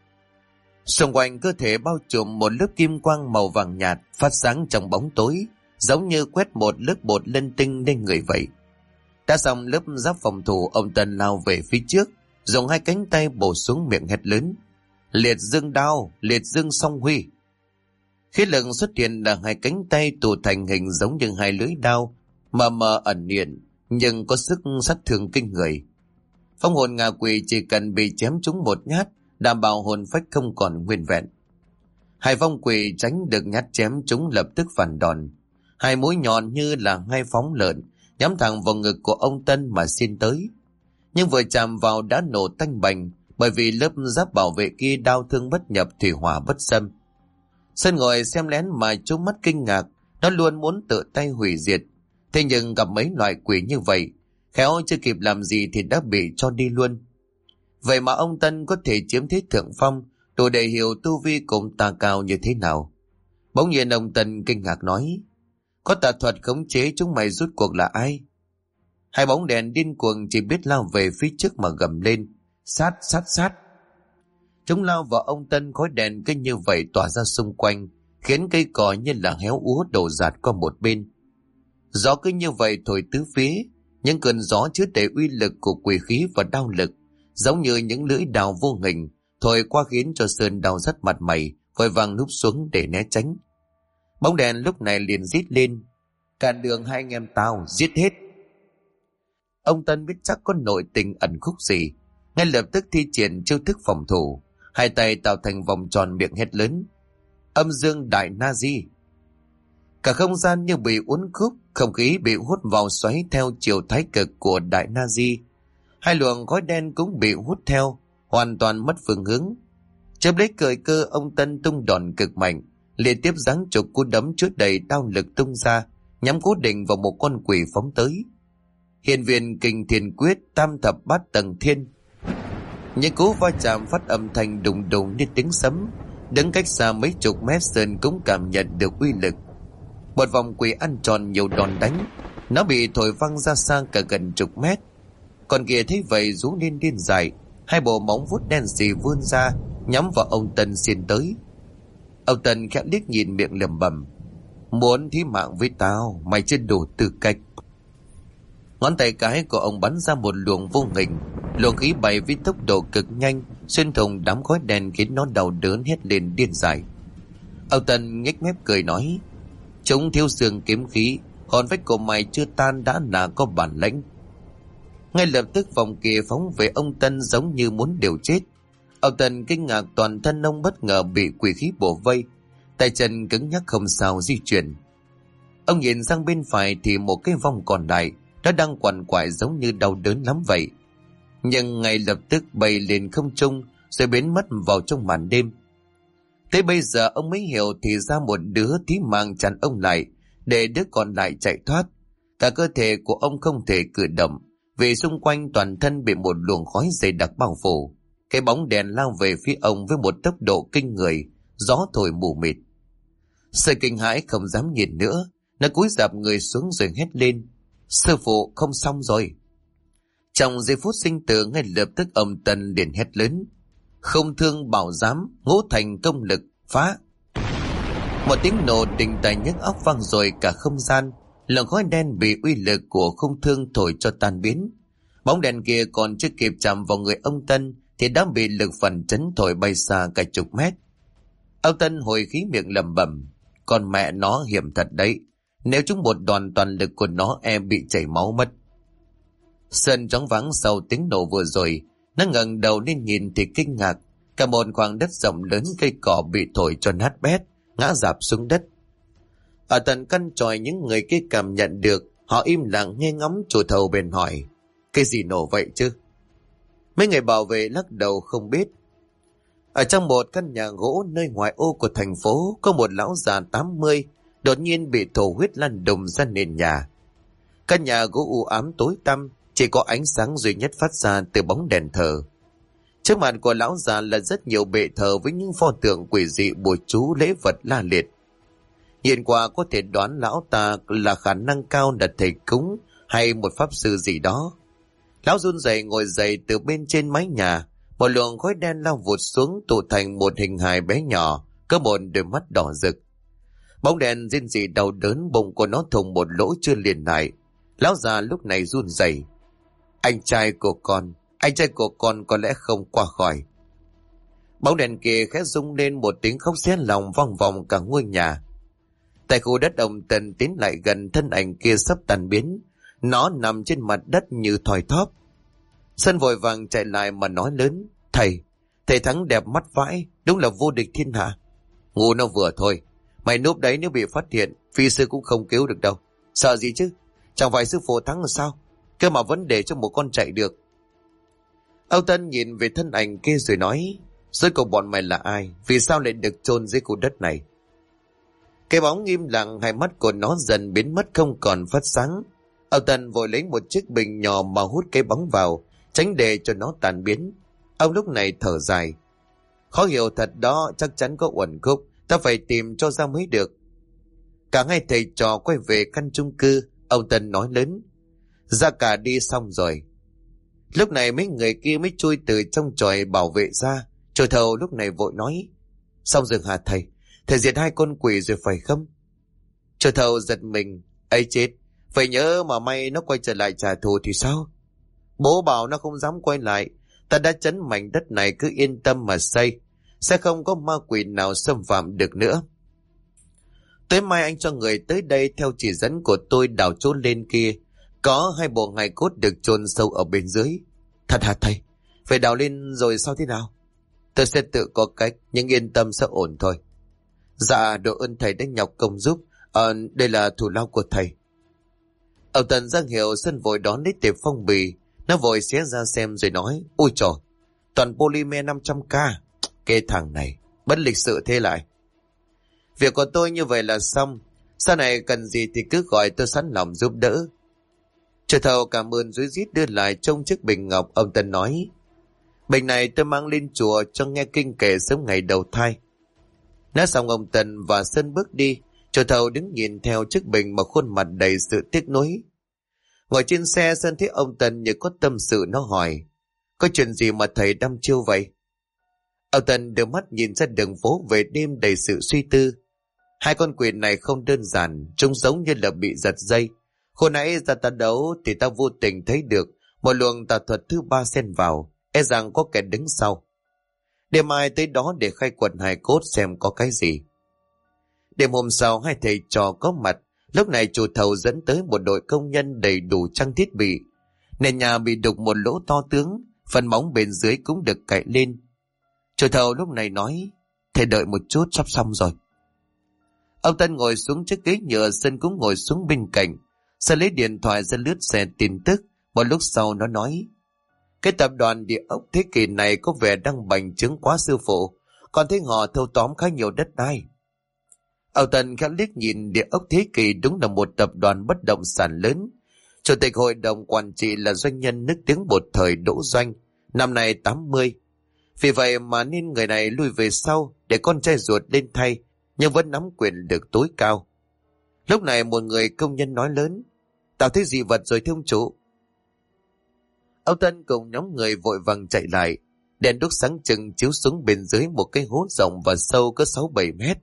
Xung quanh cơ thể bao trùm một lớp kim quang màu vàng nhạt, phát sáng trong bóng tối, giống như quét một lớp bột lên tinh lên người vậy. Đã xong lớp giáp phòng thủ, ông Tân lao về phía trước, dùng hai cánh tay bổ xuống miệng hét lớn: Liệt dương đao, liệt dương song huy. Khí lực xuất hiện là hai cánh tay tụ thành hình giống như hai lưỡi đao, mờ mờ ẩn hiện, nhưng có sức sát thương kinh người. Phong hồn ngạ quỷ chỉ cần bị chém trúng một nhát, đảm bảo hồn phách không còn nguyên vẹn. Hai phong quỷ tránh được nhát chém trúng lập tức phản đòn. Hai mũi nhọn như là hai phóng lợn nhắm thẳng vào ngực của ông Tân mà xin tới. Nhưng vừa chạm vào đã nổ tanh bành, bởi vì lớp giáp bảo vệ kia đau thương bất nhập, thủy hỏa bất xâm. Sơn ngồi xem lén mà trố mắt kinh ngạc, nó luôn muốn tự tay hủy diệt. Thế nhưng gặp mấy loại quỷ như vậy, khéo chưa kịp làm gì thì đã bị cho đi luôn. Vậy mà ông Tân có thể chiếm thế thượng phong, đủ để hiểu tu vi cùng tà cao như thế nào. Bỗng nhiên ông Tân kinh ngạc nói: Có tà thuật khống chế chúng mày rút cuộc là ai? Hai bóng đèn điên cuồng chỉ biết lao về phía trước mà gầm lên: Sát, sát, sát. Chúng lao vào ông Tân, khói đèn cứ như vậy tỏa ra xung quanh, khiến cây cỏ như là héo úa đổ dạt qua một bên. Gió cứ như vậy thổi tứ phía, những cơn gió chứa đầy uy lực của quỷ khí và đao lực, giống như những lưỡi đao vô hình, thổi qua khiến cho Sơn đau rắt mặt mày, vội vàng núp xuống để né tránh. Bóng đèn lúc này liền rít lên: Cản đường hai anh em tao, giết hết. Ông Tân biết chắc có nội tình ẩn khúc gì, ngay lập tức thi triển chiêu thức phòng thủ, hai tay tạo thành vòng tròn, miệng hét lớn: Âm dương đại na di. Cả không gian như bị uốn khúc, không khí bị hút vào xoáy theo chiều thái cực của đại na di. Hai luồng khói đen cũng bị hút theo, hoàn toàn mất phương hướng. Chớp lấy thời cơ, ông Tân tung đòn cực mạnh, liên tiếp giáng chục cú đấm chứa đầy đao lực tung ra, nhắm cố định vào một con quỷ phóng tới. Hiền viên kinh thiên quyết, tam thập bát tầng thiên. Những cú va chạm phát âm thanh đùng đùng như tiếng sấm. Đứng cách xa mấy chục mét, Sơn cũng cảm nhận được uy lực. Một vòng quỷ ăn tròn nhiều đòn đánh, nó bị thổi văng ra xa cả gần chục mét. Còn kia thấy vậy rú lên điên dại, hai bộ móng vuốt đen xì vươn ra nhắm vào ông Tân xiên tới. Ông Tân khẽ liếc nhìn miệng lẩm bẩm: muốn thí mạng với tao, mày chưa đủ tư cách. Ngón tay cái của ông bắn ra một luồng vô hình, luồng khí bay với tốc độ cực nhanh xuyên thủng đám khói đen khiến nó đau đớn hét lên điên dại. Ông Tân nhếch mép cười nói: chúng thiếu xương kiếm khí, hồn phách của mày chưa tan đã là có bản lĩnh. Ngay lập tức vòng kia phóng về ông Tân giống như muốn điều chết. Ông Tân kinh ngạc, toàn thân ông bất ngờ bị quỷ khí bổ vây, tay chân cứng nhắc không sao di chuyển. Ông nhìn sang bên phải thì một cái vong còn lại nó đang quằn quại giống như đau đớn lắm vậy, nhưng ngay lập tức bay lên không trung rồi biến mất vào trong màn đêm. Thế bây giờ ông mới hiểu thì ra một đứa thí mạng chặn ông lại để đứa còn lại chạy thoát. Cả cơ thể của ông không thể cử động vì xung quanh toàn thân bị một luồng khói dày đặc bao phủ. Cái bóng đèn lao về phía ông với một tốc độ kinh người, gió thổi mù mịt. Sợi kinh hãi không dám nhìn nữa, nó cúi rạp người xuống rồi hét lên: sư phụ, không xong rồi. Trong giây phút sinh tử, ngay lập tức ông Tân liền hét lớn: không thương bảo giám, ngũ thành công lực, phá. Một tiếng nổ đình tài nhức óc vang rồi cả không gian. Lượng khói đen bị uy lực của không thương thổi cho tan biến. Bóng đèn kia còn chưa kịp chạm vào người ông Tân thì đã bị lực phản chấn thổi bay xa cả chục mét. Ông Tân hồi khí miệng lẩm bẩm: con mẹ nó hiểm thật đấy, nếu chúng một đòn toàn lực của nó em bị chảy máu mất. Sơn choáng váng sau tiếng nổ vừa rồi, nó ngẩng đầu lên nhìn thì kinh ngạc. Cả một khoảng đất rộng lớn, cây cỏ bị thổi cho nát bét, ngã rạp xuống đất. Ở tận căn tròi, những người kia cảm nhận được, họ im lặng nghe ngóng. Chủ thầu bèn hỏi: cái gì nổ vậy chứ? Mấy người bảo vệ lắc đầu không biết. Ở trong một căn nhà gỗ nơi ngoại ô của thành phố, có một lão già 80 đột nhiên bị thổ huyết lăn đùng ra nền nhà. Căn nhà gỗ u ám tối tăm, chỉ có ánh sáng duy nhất phát ra từ bóng đèn thờ. Trước mặt của lão già là rất nhiều bệ thờ với những pho tượng quỷ dị, bùa chú, lễ vật la liệt. Nhìn qua có thể đoán lão ta là khả năng cao là thầy cúng hay một pháp sư gì đó. Lão run rẩy ngồi dậy từ bên trên mái nhà, một luồng khói đen lao vụt xuống tụ thành một hình hài bé nhỏ, có một đôi mắt đỏ rực. Bóng đèn rên rỉ đau đớn, bụng của nó thủng một lỗ chưa liền lại. Lão già lúc này run rẩy: anh trai của con có lẽ không qua khỏi. Bóng đèn kia khẽ rung lên, một tiếng khóc xé lòng vang vọng cả ngôi nhà. Tại khu đất, ông Tân tiến lại gần, thân ảnh kia sắp tan biến, nó nằm trên mặt đất như thoi thóp. Sơn vội vàng chạy lại mà nói lớn: thầy Thắng đẹp mắt vãi, đúng là vô địch thiên hạ. Ngu nó vừa thôi, mày núp đấy, nếu bị phát hiện phi sư cũng không cứu được đâu. Sợ gì chứ, chẳng phải sư phụ Thắng là sao, cơ mà vẫn để cho một con chạy được. Ông Tân nhìn về thân ảnh kia rồi nói: rốt cuộc bọn mày là ai, vì sao lại được chôn dưới khu đất này? Cái bóng im lặng, hai mắt của nó dần biến mất không còn phát sáng. Ông Tân vội lấy một chiếc bình nhỏ mà hút cái bóng vào, tránh để cho nó tan biến. Ông lúc này thở dài: khó hiểu thật đó, chắc chắn có uẩn khúc, ta phải tìm cho ra mới được. Cả hai thầy trò quay về căn chung cư. Ông Tân nói lớn: ra cả đi xong rồi. Lúc này mấy người kia mới chui từ trong chòi bảo vệ ra. Chủ thầu lúc này vội nói: xong rồi hả thầy? Thầy diệt hai con quỷ rồi phải không? Chủ thầu giật mình: ấy chết, phải nhớ mà may nó quay trở lại trả thù thì sao? Bố bảo nó không dám quay lại. Ta đã trấn mảnh đất này, cứ yên tâm mà xây, sẽ không có ma quỷ nào xâm phạm được nữa. Tối mai anh cho người tới đây theo chỉ dẫn của tôi đào chỗ lên kia. Có hai bộ hài cốt được chôn sâu ở bên dưới. Thật hả thầy? Phải đào lên rồi sao thế nào? Tôi sẽ tự có cách, nhưng yên tâm sẽ ổn thôi. Dạ, đội ơn thầy đã nhọc công giúp. Đây là thù lao của thầy. Ông Tân ra hiệu, Sơn vội đón lấy tệp phong bì. Nó vội xé ra xem rồi nói: ôi trời, toàn polymer 500k. Cái thằng này bất lịch sự thế lại. Việc của tôi như vậy là xong, sau này cần gì thì cứ gọi, tôi sẵn lòng giúp đỡ. Chủ thầu cảm ơn rúi rít đưa lại trong chiếc bình ngọc. Ông Tân nói: Bình này tôi mang lên chùa cho nghe kinh kệ sớm ngày đầu thai. Nói xong ông Tân và Sơn bước đi. Chùa Thầu đứng nhìn theo chiếc bình mà khuôn mặt đầy sự tiếc nuối. Ngồi trên xe, Sơn thấy ông Tân như có tâm sự, nó hỏi: có chuyện gì mà thầy đăm chiêu vậy? Ông Tân đưa mắt nhìn ra đường phố về đêm đầy sự suy tư. Hai con quỷ này không đơn giản, chúng giống như là bị giật dây. Hồi nãy ra ta đấu thì ta vô tình thấy được một luồng tà thuật thứ ba xen vào, e rằng có kẻ đứng sau. Đêm mai tới đó để khai quật hài cốt xem có cái gì. Đêm hôm sau, hai thầy trò có mặt. Lúc này chủ thầu dẫn tới một đội công nhân đầy đủ trang thiết bị. Nền nhà bị đục một lỗ to tướng, phần móng bên dưới cũng được cạy lên. Chủ thầu lúc này nói: thầy đợi một chút, sắp xong rồi. Ông Tân ngồi xuống chiếc ghế nhựa, Sơn cũng ngồi xuống bên cạnh. Sơn lấy điện thoại ra lướt xe tin tức. Một lúc sau nó nói: cái tập đoàn địa ốc thế kỷ này có vẻ đang bành trướng quá sư phụ, còn thấy họ thâu tóm khá nhiều đất đai. Ông Tân khẽ liếc nhìn địa ốc thế kỷ, đúng là một tập đoàn bất động sản lớn. Chủ tịch hội đồng quản trị là doanh nhân nức tiếng một thời Đỗ Doanh, năm nay 80. Vì vậy mà nên người này lui về sau để con trai ruột lên thay, nhưng vẫn nắm quyền lực tối cao. Lúc này một người công nhân nói lớn: tao thấy dị vật rồi thưa ông chủ. Ông Tân cùng nhóm người vội vàng chạy lại. Đèn đuốc sáng trưng chiếu xuống bên dưới một cái hố rộng và sâu có 6-7 mét.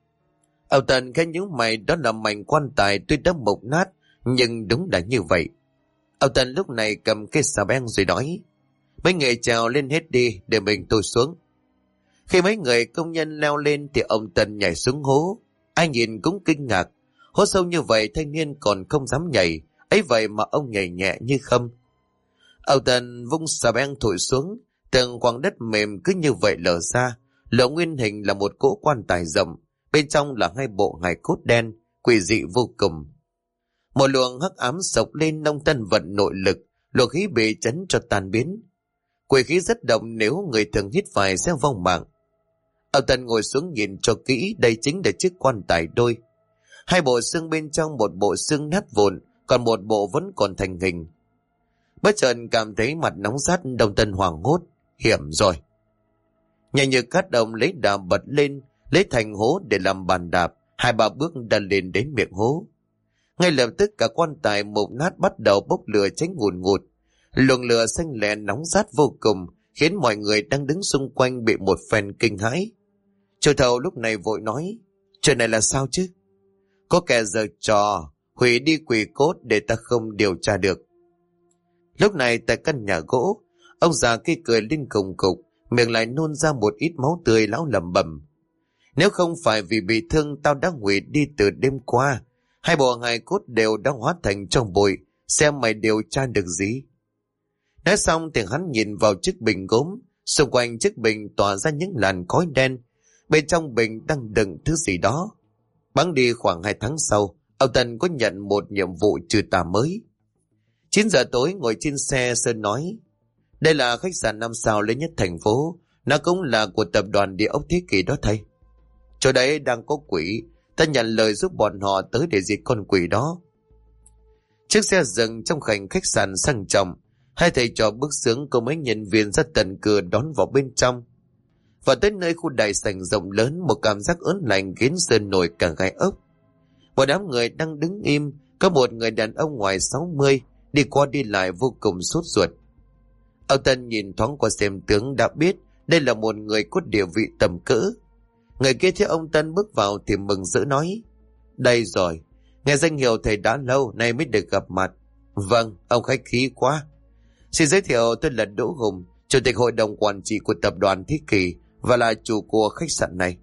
Ông Tân khẽ nhíu mày, đó là mảnh quan tài tuy đã mục nát, nhưng đúng là như vậy. Ông Tân lúc này cầm cái xà beng rồi nói: mấy người trèo lên hết đi, để mình tôi xuống. Khi mấy người công nhân leo lên thì ông Tân nhảy xuống hố. Ai nhìn cũng kinh ngạc, hố sâu như vậy thanh niên còn không dám nhảy, ấy vậy mà ông nhảy nhẹ như không. Ông Tân vung xà beng thổi xuống, từng quãng đất mềm cứ như vậy lở ra, lộ nguyên hình là một cỗ quan tài rộng, bên trong là 2 bộ hài cốt đen, quỷ dị vô cùng. Một luồng hắc ám sộc lên, ông Tân vận nội lực, luồng khí bị chấn cho tan biến. Quỷ khí rất động, nếu người thường hít phải sẽ vong mạng. Ông Tân ngồi xuống nhìn cho kỹ, đây chính là chiếc quan tài đôi. 2 bộ xương bên trong, một bộ xương nát vụn, còn một bộ vẫn còn thành hình. Bất chợt cảm thấy mặt nóng rát, ông Tân hoảng hốt: hiểm rồi. Nhanh như cát, ông lấy đà bật lên, lấy thành hố để làm bàn đạp, 2-3 bước đã lên đến miệng hố. Ngay lập tức cả quan tài mục nát bắt đầu bốc lửa cháy ngùn ngụt. Luồng lửa xanh lè nóng rát vô cùng, khiến mọi người đang đứng xung quanh bị một phen kinh hãi. Chủ thầu lúc này vội nói: chuyện này là sao chứ? Có kẻ giở trò hủy đi quỷ cốt để ta không điều tra được. Lúc này tại căn nhà gỗ, ông già kia cười lên cùng cục, miệng lại nôn ra một ít máu tươi, lão lẩm bẩm: nếu không phải vì bị thương, tao đã hủy đi từ đêm qua. 2 bộ hài cốt đều đã hóa thành tro bụi, xem mày điều tra được gì. Nói xong thì hắn nhìn vào chiếc bình gốm, xung quanh chiếc bình tỏa ra những làn khói đen, bên trong bình đang đựng thứ gì đó. Bắn đi khoảng 2 tháng sau, ông Tân có nhận một nhiệm vụ trừ tà mới. 9 giờ tối ngồi trên xe, Sơn nói: đây là khách sạn 5 sao lớn nhất thành phố, nó cũng là của tập đoàn địa ốc thế kỷ đó thầy. Chỗ đấy đang có quỷ, ta nhận lời giúp bọn họ tới để diệt con quỷ đó. Chiếc xe dừng trong khoảnh khách sạn sang trọng, 2 thầy trò bước xuống, có mấy nhân viên ra tận cửa đón vào bên trong. Và tới nơi khu đại sảnh rộng lớn, một cảm giác ớn lạnh khiến Sơn nổi cả gai ốc. Một đám người đang đứng im, có một người đàn ông ngoài 60 đi qua đi lại vô cùng sốt ruột. Ông Tân nhìn thoáng qua xem tướng đã biết đây là một người có địa vị tầm cỡ. Người kia thấy ông Tân bước vào thì mừng rỡ nói: đây rồi, nghe danh hiệu thầy đã lâu nay mới được gặp mặt. Vâng, ông khách khí quá. Xin giới thiệu, tôi là Đỗ Hùng, chủ tịch hội đồng quản trị của tập đoàn Thế Kỷ và là chủ của khách sạn này.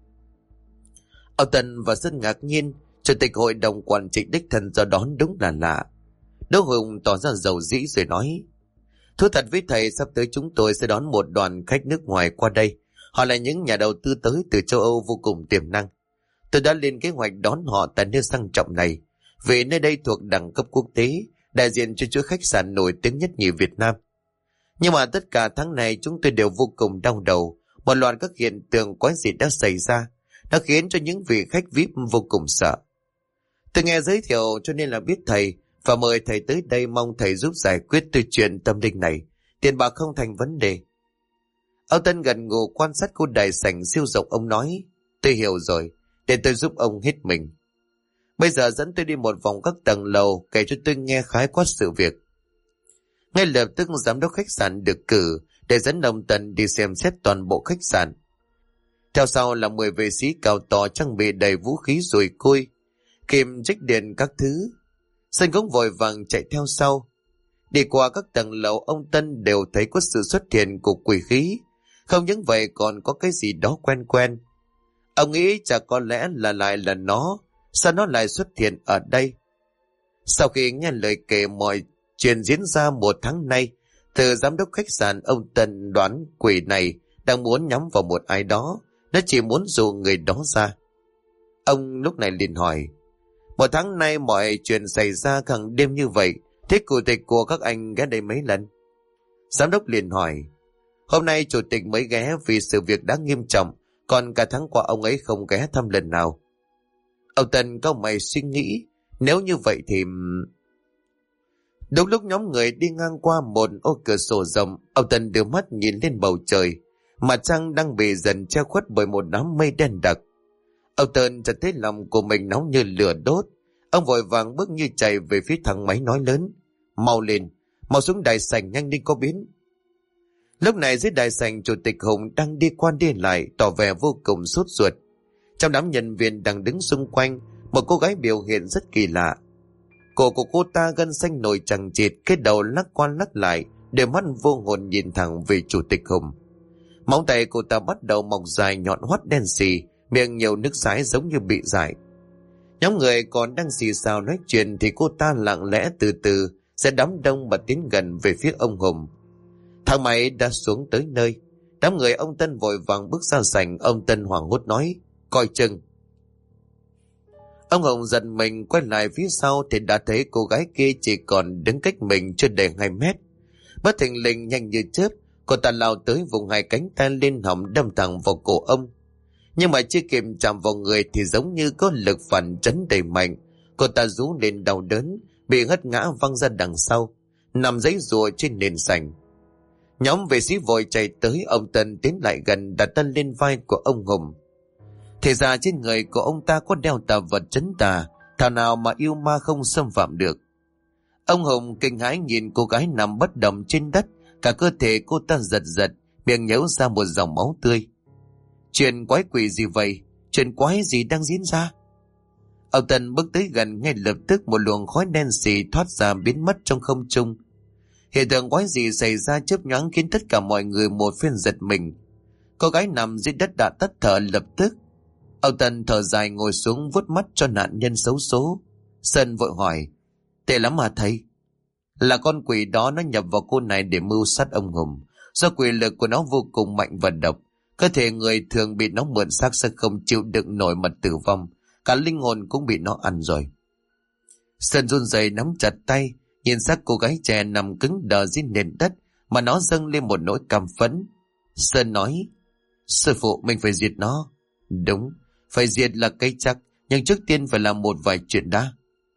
Ông Tân và Sơn ngạc nhiên, chủ tịch hội đồng quản trị đích thân ra đón đúng là lạ. Đỗ Hùng tỏ ra giàu dĩ rồi nói: thú thật với thầy, sắp tới chúng tôi sẽ đón một đoàn khách nước ngoài qua đây. Họ là những nhà đầu tư tới từ châu Âu vô cùng tiềm năng. Tôi đã lên kế hoạch đón họ tại nơi sang trọng này, vì nơi đây thuộc đẳng cấp quốc tế, đại diện cho chuỗi khách sạn nổi tiếng nhất nhì Việt Nam. Nhưng mà tất cả tháng này chúng tôi đều vô cùng đau đầu. Một loạt các hiện tượng quái dị đã xảy ra, nó khiến cho những vị khách VIP vô cùng sợ. Tôi nghe giới thiệu cho nên là biết thầy, và mời thầy tới đây, mong thầy giúp giải quyết từ chuyện tâm linh này. Tiền bạc không thành vấn đề. Ông Tân gần ngủ quan sát khu đại sảnh siêu rộng. Ông nói, tôi hiểu rồi, để tôi giúp ông hết mình. Bây giờ dẫn tôi đi một vòng các tầng lầu, kể cho tôi nghe khái quát sự việc. Ngay lập tức giám đốc khách sạn được cử để dẫn ông Tân đi xem xét toàn bộ khách sạn. Theo sau là 10 vệ sĩ cao to trang bị đầy vũ khí dùi cui, kìm trích điện các thứ. Sơn cũng vội vàng chạy theo sau. Đi qua các tầng lầu, ông Tân đều thấy có sự xuất hiện của quỷ khí. Không những vậy còn có cái gì đó quen quen. Ông nghĩ chắc có lẽ là lại là nó. Sao nó lại xuất hiện ở đây? Sau khi nghe lời kể mọi chuyện diễn ra 1 tháng nay, từ giám đốc khách sạn, ông Tân đoán quỷ này đang muốn nhắm vào một ai đó. Nó chỉ muốn dụ người đó ra. Ông lúc này liền hỏi, 1 tháng nay mọi chuyện xảy ra hàng đêm như vậy, thế chủ tịch của các anh ghé đây mấy lần? Giám đốc liền hỏi, hôm nay chủ tịch mới ghé vì sự việc đã nghiêm trọng, còn cả tháng qua ông ấy không ghé thăm lần nào. Ông Tân cau mày suy nghĩ, nếu như vậy thì... Đúng lúc nhóm người đi ngang qua một ô cửa sổ rộng, ông Tân đưa mắt nhìn lên bầu trời. Mặt trăng đang bị dần che khuất bởi một đám mây đen đặc. Ông Tân chợt thấy lòng của mình nóng như lửa đốt. Ông vội vàng bước như chạy về phía thang máy nói lớn, mau lên, mau xuống đại sảnh nhanh đi có biến. Lúc này dưới đại sảnh, chủ tịch Hùng đang đi qua đi lại, tỏ vẻ vô cùng sốt ruột. Trong đám nhân viên đang đứng xung quanh, một cô gái biểu hiện rất kỳ lạ. Cổ của cô ta gân xanh nổi chằng chịt, cái đầu lắc qua lắc lại, đôi mắt vô hồn nhìn thẳng về chủ tịch Hùng. Móng tay cô ta bắt đầu mọc dài nhọn hoắt đen xì, miệng nhiều nước sái giống như bị dại. Nhóm người còn đang xì xào nói chuyện thì cô ta lặng lẽ từ từ sẽ đám đông mà tiến gần về phía ông Hùng. Thang máy đã xuống tới nơi. Đám người ông Tân vội vàng bước ra sảnh. Ông Tân hoảng hốt nói, coi chừng. Ông Hùng giật mình quay lại phía sau thì đã thấy cô gái kia chỉ còn đứng cách mình chưa đầy 2 mét. Bất thình lình nhanh như chớp, cô ta lao tới vùng 2 cánh tay lên họng đâm thẳng vào cổ ông. Nhưng mà chưa kịp chạm vào người thì giống như có lực phản chấn đầy mạnh. Cô ta rú lên đau đớn, bị hất ngã văng ra đằng sau, nằm giãy giụa trên nền sảnh. Nhóm vệ sĩ vội chạy tới. Ông Tân tiến lại gần, đặt tay lên vai của ông Hùng. Thì ra trên người của ông ta có đeo tà vật trấn tà, thảo nào mà yêu ma không xâm phạm được. Ông Hùng kinh hãi nhìn cô gái nằm bất động trên đất, cả cơ thể cô ta giật giật, miệng nhếu ra một dòng máu tươi. Chuyện quái quỷ gì vậy? Chuyện quái gì đang diễn ra? Ông Tân bước tới gần, ngay lập tức một luồng khói đen xì thoát ra biến mất trong không trung. Hiện tượng quái gì xảy ra chớp nhoáng khiến tất cả mọi người một phen giật mình. Cô gái nằm dưới đất đã tắt thở lập tức. Ông Tân thở dài ngồi xuống vuốt mắt cho nạn nhân xấu số. Sơn vội hỏi, tệ lắm mà thầy? Là con quỷ đó nó nhập vào cô này để mưu sát ông Hùng. Do quỷ lực của nó vô cùng mạnh và độc, cơ thể người thường bị nó mượn xác sẽ không chịu đựng nổi mà tử vong. Cả linh hồn cũng bị nó ăn rồi. Sơn run rẩy nắm chặt tay, nhìn xác cô gái trẻ nằm cứng đờ dưới nền đất mà nó dâng lên một nỗi căm phẫn. Sơn nói, sư phụ, mình phải diệt nó. Đúng, phải diệt là cái chắc, nhưng trước tiên phải làm một vài chuyện đã.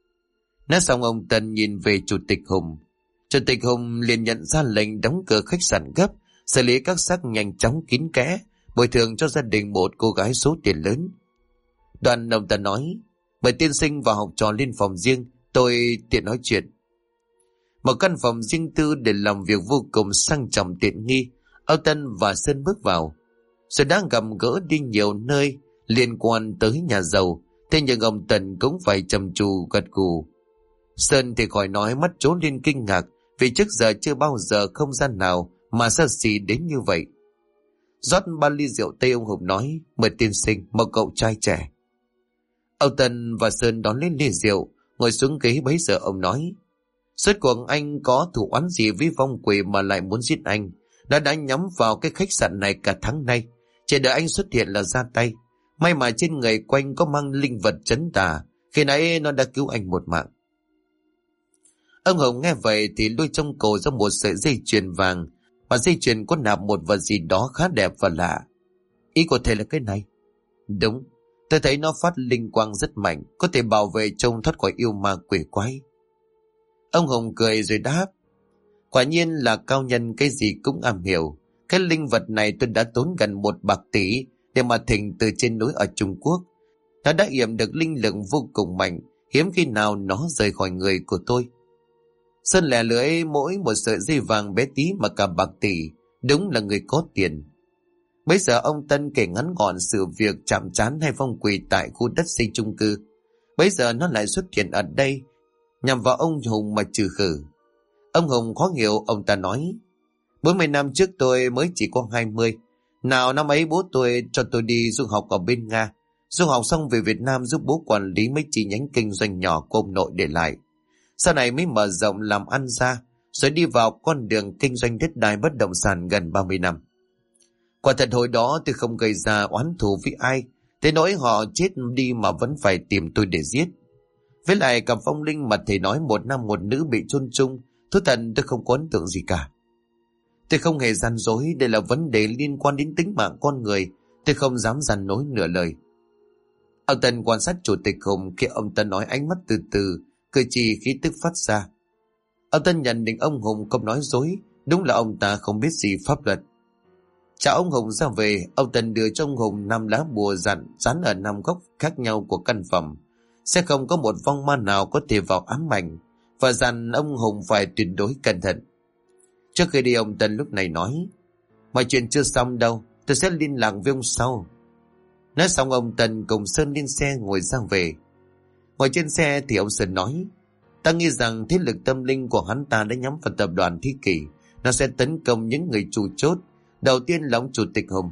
Nói xong ông Tân nhìn về chủ tịch Hùng. Chủ tịch Hùng liền nhận ra lệnh đóng cửa khách sạn gấp, xử lý các xác nhanh chóng kín kẽ, bồi thường cho gia đình một cô gái số tiền lớn. Đoàn ông ta nói, mời tiên sinh và học trò lên phòng riêng, tôi tiện nói chuyện. Một căn phòng riêng tư để làm việc vô cùng sang trọng tiện nghi. Ông Tân và Sơn bước vào, rồi đang gặp gỡ đi nhiều nơi liên quan tới nhà giàu, thế nhưng ông Tân cũng phải trầm trù gật gù. Sơn thì khỏi nói, mắt trố lên kinh ngạc, vì trước giờ chưa bao giờ không gian nào mà xa xỉ đến như vậy. Rót 3 ly rượu tây, ông Hùng nói, mời tiên sinh, một cậu trai trẻ. Ông Tân và Sơn đón lên ly rượu, ngồi xuống ghế. Bấy giờ ông nói, suốt cuộc anh có thù oán gì với vong quỷ mà lại muốn giết anh? Nó đã nhắm vào cái khách sạn này cả tháng nay, chỉ đợi anh xuất hiện là ra tay. May mà trên người quanh có mang linh vật trấn tà, khi nãy nó đã cứu anh một mạng. Ông Hồng nghe vậy thì lôi trong cổ ra một sợi dây chuyền vàng, mà dây chuyền có nạp một vật gì đó khá đẹp và lạ. Ý của thầy là cái này? Đúng, tôi thấy nó phát linh quang rất mạnh, có thể bảo vệ trông thoát khỏi yêu ma quỷ quái. Ông Hồng cười rồi đáp, quả nhiên là cao nhân cái gì cũng am hiểu. Cái linh vật này tôi đã tốn gần 1 bạc tỷ để mà thỉnh từ trên núi ở Trung Quốc. Nó đã yểm được linh lực vô cùng mạnh, hiếm khi nào nó rời khỏi người của tôi. Sơn lẻ lưỡi mỗi một sợi dây vàng bé tí mà cả 1 bạc tỷ, đúng là người có tiền. Bây giờ ông Tân kể ngắn gọn sự việc chạm trán hay phong quỷ tại khu đất xây chung cư. Bây giờ nó lại xuất hiện ở đây, nhằm vào ông Hùng mà trừ khử. Ông Hùng khó hiểu, ông ta nói: 40 năm trước tôi mới chỉ có 20. Nào năm ấy bố tôi cho tôi đi du học ở bên Nga. Du học xong về Việt Nam giúp bố quản lý mấy chi nhánh kinh doanh nhỏ của ông nội để lại. Sau này mới mở rộng làm ăn ra, rồi đi vào con đường kinh doanh đất đai bất động sản gần 30 năm. Quả thật hồi đó tôi không gây ra oán thù với ai, thế nỗi họ chết đi mà vẫn phải tìm tôi để giết. Với lại cặp vong linh mà thầy nói 1 nam 1 nữ bị chôn chung, thú thật tôi không có ấn tượng gì cả. Tôi không hề gian dối, đây là vấn đề liên quan đến tính mạng con người, tôi không dám gian dối nửa lời. Ông Tân quan sát chủ tịch Hùng, khi ông Tân nói ánh mắt từ từ, cử chỉ khí tức phát ra. Ông Tân nhận định ông Hùng không nói dối, đúng là ông ta không biết gì pháp luật. Chào ông Hùng ra về, ông Tân đưa cho ông Hùng 5 lá bùa dán ở 5 góc khác nhau của căn phòng. Sẽ không có một vong ma nào có thể vào ám ảnh, và dặn ông Hùng phải tuyệt đối cẩn thận. Trước khi đi, ông Tân lúc này nói: mọi chuyện chưa xong đâu, tôi sẽ liên lạc với ông sau. Nói xong ông Tân cùng Sơn lên xe ngồi ra về. Ngồi trên xe thì ông Sơn nói: ta nghĩ rằng thế lực tâm linh của hắn ta đã nhắm vào tập đoàn Thế Kỷ. Nó sẽ tấn công những người chủ chốt. Đầu tiên là ông chủ tịch Hùng.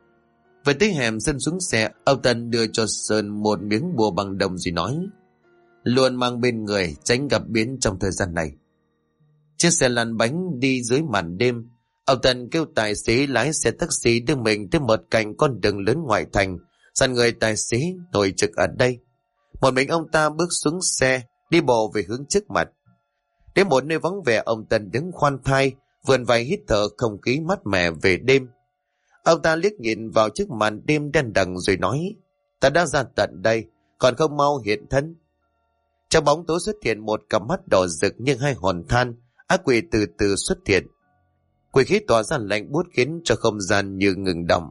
Về tới hẻm, Sơn xuống xe. Ông Tân đưa cho Sơn một miếng bùa bằng đồng rồi nói: luôn mang bên người, tránh gặp biến trong thời gian này. Chiếc xe lăn bánh đi dưới màn đêm. Ông Tân kêu tài xế lái xe taxi đưa mình tới một cạnh con đường lớn ngoại thành, dặn người tài xế ngồi trực ở đây. Một mình ông ta bước xuống xe, đi bộ về hướng trước mặt. Đến một nơi vắng vẻ, ông Tân đứng khoan thai, vườn vài hít thở không khí mát mẻ về đêm. Ông ta liếc nhìn vào chiếc màn đêm đen đằng rồi nói: ta đã ra tận đây, còn không mau hiện thân. Trong bóng tối xuất hiện một cặp mắt đỏ rực như 2 hòn than, ác quỷ từ từ xuất hiện. Quỷ khí tỏa ra lạnh buốt khiến cho không gian như ngừng động.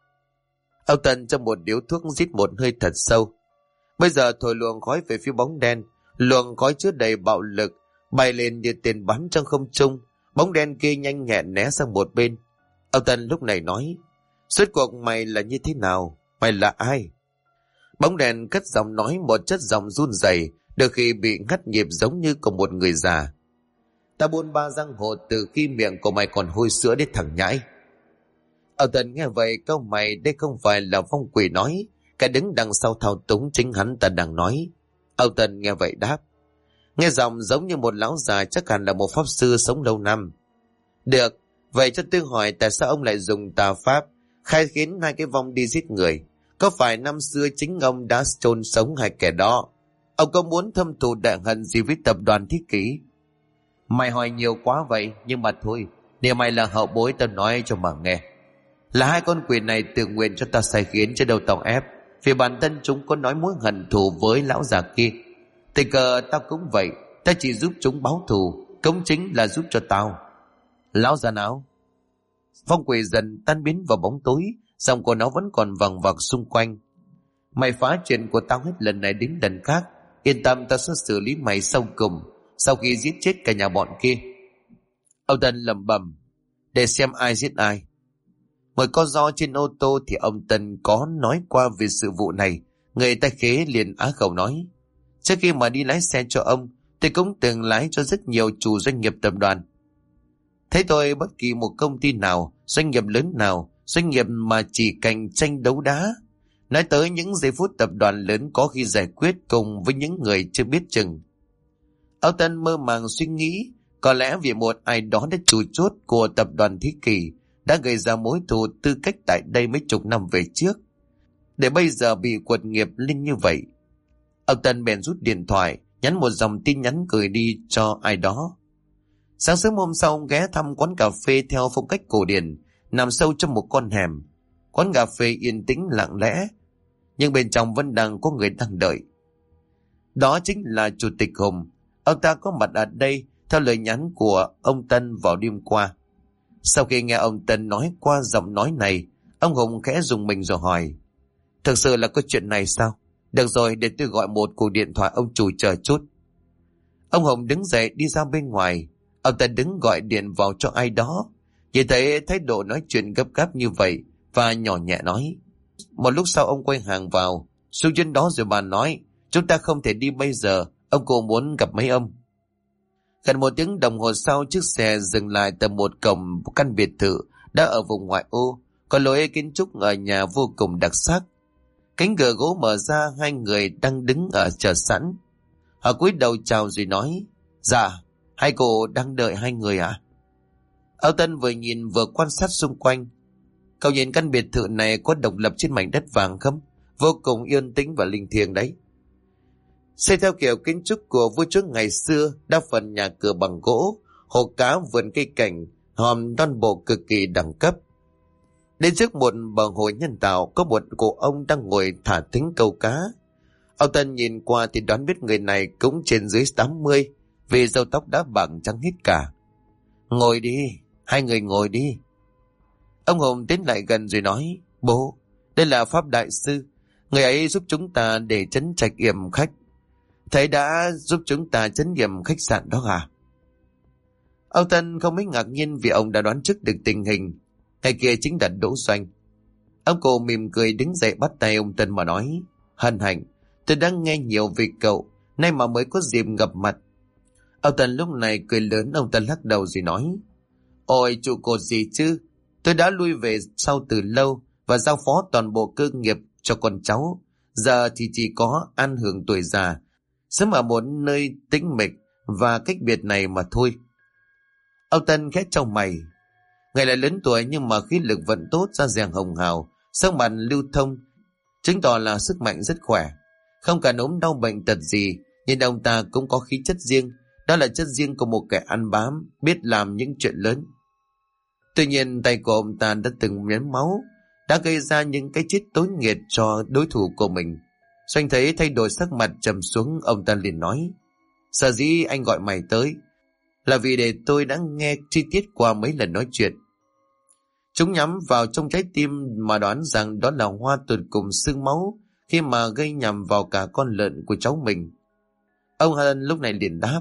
Ông Tân trong một điếu thuốc rít một hơi thật sâu. Bây giờ thổi luồng khói về phía bóng đen, luồng khói chứa đầy bạo lực, bay lên như tên bắn trong không trung. Bóng đen kia nhanh nhẹn né sang một bên. Ông Tân lúc này nói: suốt cuộc mày là như thế nào? Mày là ai? Bóng đen cất giọng nói một chất giọng run rẩy, đôi khi bị ngắt nhịp giống như của một người già: ta buôn ba giang hồ từ khi miệng của mày còn hôi sữa đến thằng nhãi. Ông Tân nghe vậy câu mày đây không phải là vong quỷ nói, cái đứng đằng sau thao túng chính hắn ta đang nói. Ông Tân nghe vậy đáp: nghe giọng giống như một lão già, chắc hẳn là một pháp sư sống lâu năm. Được, vậy cho tôi hỏi tại sao ông lại dùng tà pháp khai khiến 2 cái vong đi giết người? Có phải năm xưa chính ông đã chôn sống 2 kẻ đó? Ông có muốn thâm thù đại hận gì với tập đoàn Thế Kỷ? Mày hỏi nhiều quá vậy, nhưng mà thôi, nếu mày là hậu bối tao nói cho mà nghe. Là 2 con quỷ này tự nguyện cho ta sai khiến, chứ đâu tao ép, vì bản thân chúng có nói mối hận thù với lão già kia. Tình cờ tao cũng vậy, ta chỉ giúp chúng báo thù, cũng chính là giúp cho tao. Lão già nào? Phong quỷ dần tan biến vào bóng tối, song của nó vẫn còn vằng vặc xung quanh. Mày phá chuyện của tao hết lần này đến lần khác, yên tâm, tao sẽ xử lý mày sau cùng, sau khi giết chết cả nhà bọn kia. Ông Tân lẩm bẩm: để xem ai giết ai. Ngồi co ro trên ô tô thì ông Tân có nói qua về sự vụ này. Người tài khế liền á khẩu nói: trước khi mà đi lái xe cho ông, tôi cũng từng lái cho rất nhiều chủ doanh nghiệp tập đoàn. Thế tôi bất kỳ một công ty nào, doanh nghiệp lớn nào, doanh nghiệp mà chỉ cạnh tranh đấu đá, nói tới những giây phút tập đoàn lớn có khi giải quyết cùng với những người chưa biết chừng. Ông Tân mơ màng suy nghĩ, có lẽ vì một ai đó đã chủ chốt của tập đoàn Thế Kỷ đã gây ra mối thù tư cách tại đây mấy chục năm về trước, để bây giờ bị quật nghiệp lên như vậy. Ông Tân bèn rút điện thoại, nhắn một dòng tin nhắn gửi đi cho ai đó. Sáng sớm hôm sau, ông ghé thăm quán cà phê theo phong cách cổ điển, nằm sâu trong một con hẻm. Quán cà phê yên tĩnh lặng lẽ, nhưng bên trong vẫn đang có người đang đợi. Đó chính là Chủ tịch Hùng. Ông ta có mặt ở đây theo lời nhắn của ông Tân vào đêm qua. Sau khi nghe ông Tân nói qua giọng nói này, ông Hùng khẽ rùng mình rồi hỏi: Thực sự là có chuyện này sao? Được rồi, để tôi gọi một cuộc điện thoại ông chủ chờ chút. Ông Hùng đứng dậy đi ra bên ngoài. Ông Tân đứng gọi điện vào cho ai đó. Chỉ thấy thái độ nói chuyện gấp gáp như vậy và nhỏ nhẹ nói. Một lúc sau ông quay hàng vào. Xuống trên đó rồi bà nói: Chúng ta không thể đi bây giờ, ông cô muốn gặp mấy ông. Gần một tiếng đồng hồ sau, chiếc xe dừng lại tại một cổng căn biệt thự đã ở vùng ngoại ô, có lối kiến trúc ở nhà vô cùng đặc sắc. Cánh cửa gỗ mở ra, hai người đang đứng ở chờ sẵn. Họ cúi đầu chào rồi nói: Dạ, hai cô đang đợi hai người ạ? Âu Tân vừa nhìn vừa quan sát xung quanh. Cậu nhìn căn biệt thự này có độc lập trên mảnh đất vàng không? Vô cùng yên tĩnh và linh thiêng đấy. Xây theo kiểu kiến trúc của vua chúa ngày xưa, đa phần nhà cửa bằng gỗ, hồ cá vườn cây cảnh, hòm non bộ cực kỳ đẳng cấp. Đến trước một bờ hồ nhân tạo, có một cụ ông đang ngồi thả thính câu cá. Âu Tân nhìn qua thì đoán biết người này cũng trên dưới 80, vì râu tóc đã bạc trắng hết cả. Ngồi đi, hai người ngồi đi. Ông Hùng tiến lại gần rồi nói: Bố, đây là Pháp Đại Sư, người ấy giúp chúng ta để trấn trạch yểm khách. Thầy đã giúp chúng ta trấn yểm khách sạn đó à? Âu Tân không mấy ngạc nhiên vì ông đã đoán trước được tình hình. Ngày kia chính là Đỗ Doanh. Ông cụ mỉm cười đứng dậy bắt tay ông Tân mà nói: Hân hạnh, tôi đã nghe nhiều về cậu, nay mà mới có dịp gặp mặt. Âu Tân lúc này cười lớn. Ông Tân lắc đầu rồi nói: Ôi trụ cột gì chứ, tôi đã lui về sau từ lâu và giao phó toàn bộ cơ nghiệp cho con cháu. Giờ thì chỉ có an hưởng tuổi già, sống ở một nơi tĩnh mịch và cách biệt này mà thôi. Âu Tân khẽ chau mày. Ngài là lớn tuổi nhưng mà khí lực vẫn tốt, da dẻ hồng hào, sống bàn lưu thông, chứng tỏ là sức mạnh rất khỏe. Không cần ốm đau bệnh tật gì, nhưng ông ta cũng có khí chất riêng. Đó là chất riêng của một kẻ ăn bám, biết làm những chuyện lớn. Tuy nhiên tay của ông ta đã từng miếng máu, đã gây ra những cái chết tối nghiệt cho đối thủ của mình. Doanh thấy thay đổi sắc mặt trầm xuống, ông ta liền nói: Sở dĩ anh gọi mày tới là vì để tôi đã nghe chi tiết qua mấy lần nói chuyện. Chúng nhắm vào trong trái tim mà đoán rằng đó là hoa tuyệt cùng xương máu khi mà gây nhầm vào cả con lợn của cháu mình. Ông Hân lúc này liền đáp: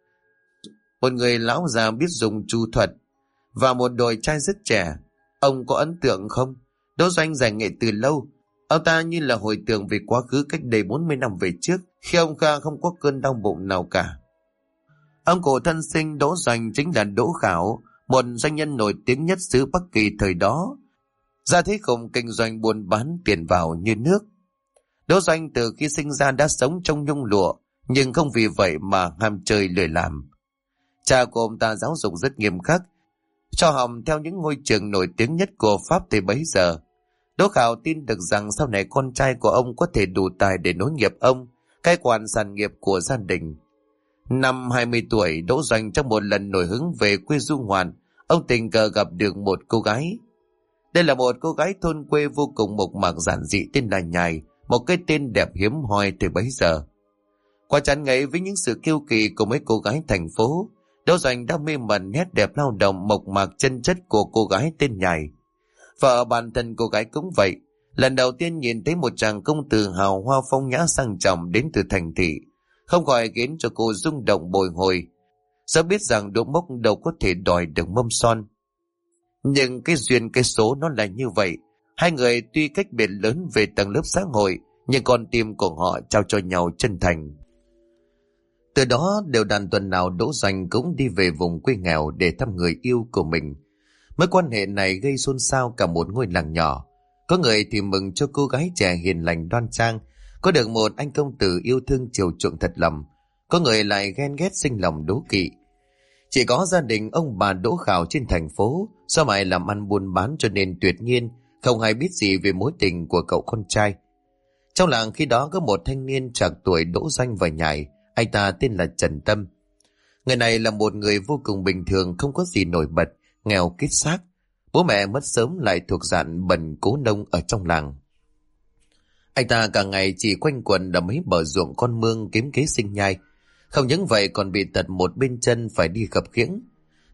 Một người lão già biết dùng chu thuật và một đồi trai rất trẻ. Ông có ấn tượng không? Đỗ Doanh giải nghệ từ lâu. Ông ta như là hồi tưởng về quá khứ cách đây 40 năm về trước, khi ông Kha không có cơn đau bụng nào cả. Ông cụ thân sinh Đỗ Doanh chính là Đỗ Khảo, một doanh nhân nổi tiếng nhất xứ Bắc Kỳ thời đó. Ra thế khủng kinh doanh buôn bán tiền vào như nước. Đỗ Doanh từ khi sinh ra đã sống trong nhung lụa, nhưng không vì vậy mà ham chơi lười làm. Cha của ông ta giáo dục rất nghiêm khắc, cho học theo những ngôi trường nổi tiếng nhất của Pháp thời bấy giờ. Đỗ Khảo tin được rằng sau này con trai của ông có thể đủ tài để nối nghiệp ông, cai quản sản nghiệp của gia đình. Năm 20 tuổi, Đỗ Doanh trong một lần nổi hứng về quê du ngoạn, ông tình cờ gặp được một cô gái. Đây là một cô gái thôn quê vô cùng mộc mạc giản dị tên là Nhài, một cái tên đẹp hiếm hoi thời bấy giờ. Qua chán ngấy với những sự kiêu kỳ của mấy cô gái thành phố, Đỗ Doanh đã mê mẩn nét đẹp lao động mộc mạc chân chất của cô gái tên Nhài. Và ở bản thân cô gái cũng vậy. Lần đầu tiên nhìn thấy một chàng công tử hào hoa phong nhã sang trọng đến từ thành thị, không khỏi khiến cho cô rung động bồi hồi. Sao biết rằng Đỗ Mốc đâu có thể đòi được mâm son. Nhưng cái duyên cái số nó là như vậy. Hai người tuy cách biệt lớn về tầng lớp xã hội, nhưng con tim của họ trao cho nhau chân thành. Từ đó đều đặn tuần nào Đỗ Doanh cũng đi về vùng quê nghèo để thăm người yêu của mình. Mối quan hệ này gây xôn xao cả một ngôi làng nhỏ. Có người thì mừng cho cô gái trẻ hiền lành đoan trang có được một anh công tử yêu thương chiều chuộng thật lòng. Có người lại ghen ghét sinh lòng đố kỵ. Chỉ có gia đình ông bà Đỗ Khảo trên thành phố, do mãi làm ăn buôn bán cho nên tuyệt nhiên không hay biết gì về mối tình của cậu con trai. Trong làng khi đó có một thanh niên trạc tuổi Đỗ Doanh và Nhài, anh ta tên là Trần Tâm. Người này là một người vô cùng bình thường, không có gì nổi bật, nghèo kiết xác. Bố mẹ mất sớm, lại thuộc dạng bần cố nông ở trong làng. Anh ta cả ngày chỉ quanh quẩn ở mấy bờ ruộng con mương kiếm kế sinh nhai. Không những vậy còn bị tật một bên chân phải đi khập khiễng.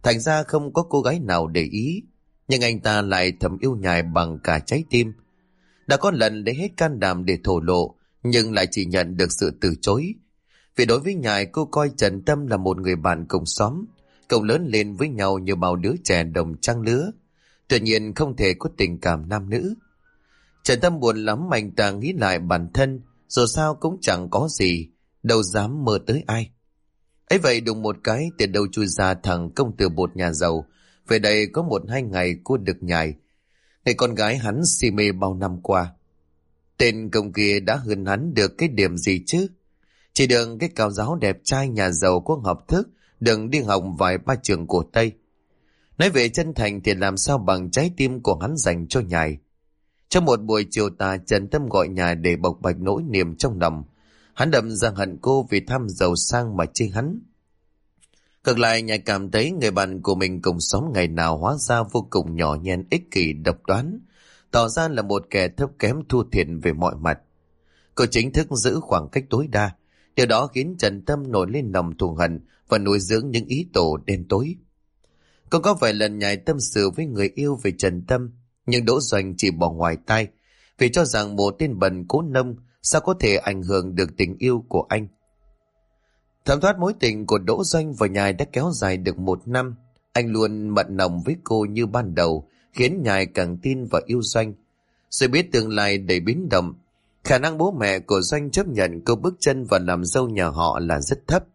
Thành ra không có cô gái nào để ý, nhưng anh ta lại thầm yêu Nhài bằng cả trái tim. Đã có lần lấy hết can đảm để thổ lộ, nhưng lại chỉ nhận được sự từ chối. Vì đối với Nhài, cô coi Trần Tâm là một người bạn cùng xóm, cùng lớn lên với nhau như bao đứa trẻ đồng trang lứa. Tuy nhiên không thể có tình cảm nam nữ. Trần Tâm buồn lắm, anh ta nghĩ lại bản thân, dù sao cũng chẳng có gì, đâu dám mơ tới ai. Ấy vậy đùng một cái, tiền đâu chui ra thằng công tử bột nhà giàu, về đây có 1-2 ngày cô được Nhài, người con gái hắn si mê bao năm qua. Tên công kia đã hơn hắn được cái điểm gì chứ? Chỉ được cái cao giáo đẹp trai nhà giàu có học thức, đừng đi học vài ba trường của Tây. Nói về chân thành thì làm sao bằng trái tim của hắn dành cho Nhài. Trong một buổi chiều tà, Trần Tâm gọi Nhài để bộc bạch nỗi niềm trong lòng. Hắn đâm ra hận cô vì tham giàu sang mà chê hắn. Ngược lại, Nhài cảm thấy người bạn của mình cùng xóm ngày nào hóa ra vô cùng nhỏ nhen, ích kỷ, độc đoán, tỏ ra là một kẻ thấp kém thua thiệt về mọi mặt. Cô chính thức giữ khoảng cách tối đa. Điều đó khiến Trần Tâm nổi lên lòng thù hận và nuôi dưỡng những ý đồ đen tối. Cô có vài lần Nhài tâm sự với người yêu về Trần Tâm, nhưng Đỗ Doanh chỉ bỏ ngoài tai, vì cho rằng một tên bần cố nông sao có thể ảnh hưởng được tình yêu của anh. Thẩm thoát mối tình của Đỗ Doanh và Nhài đã kéo dài được 1 năm. Anh luôn mặn nồng với cô như ban đầu, khiến Nhài càng tin và yêu Doanh. Rồi biết tương lai đầy biến động, khả năng bố mẹ của Doanh chấp nhận cô bước chân vào làm dâu nhà họ là rất thấp.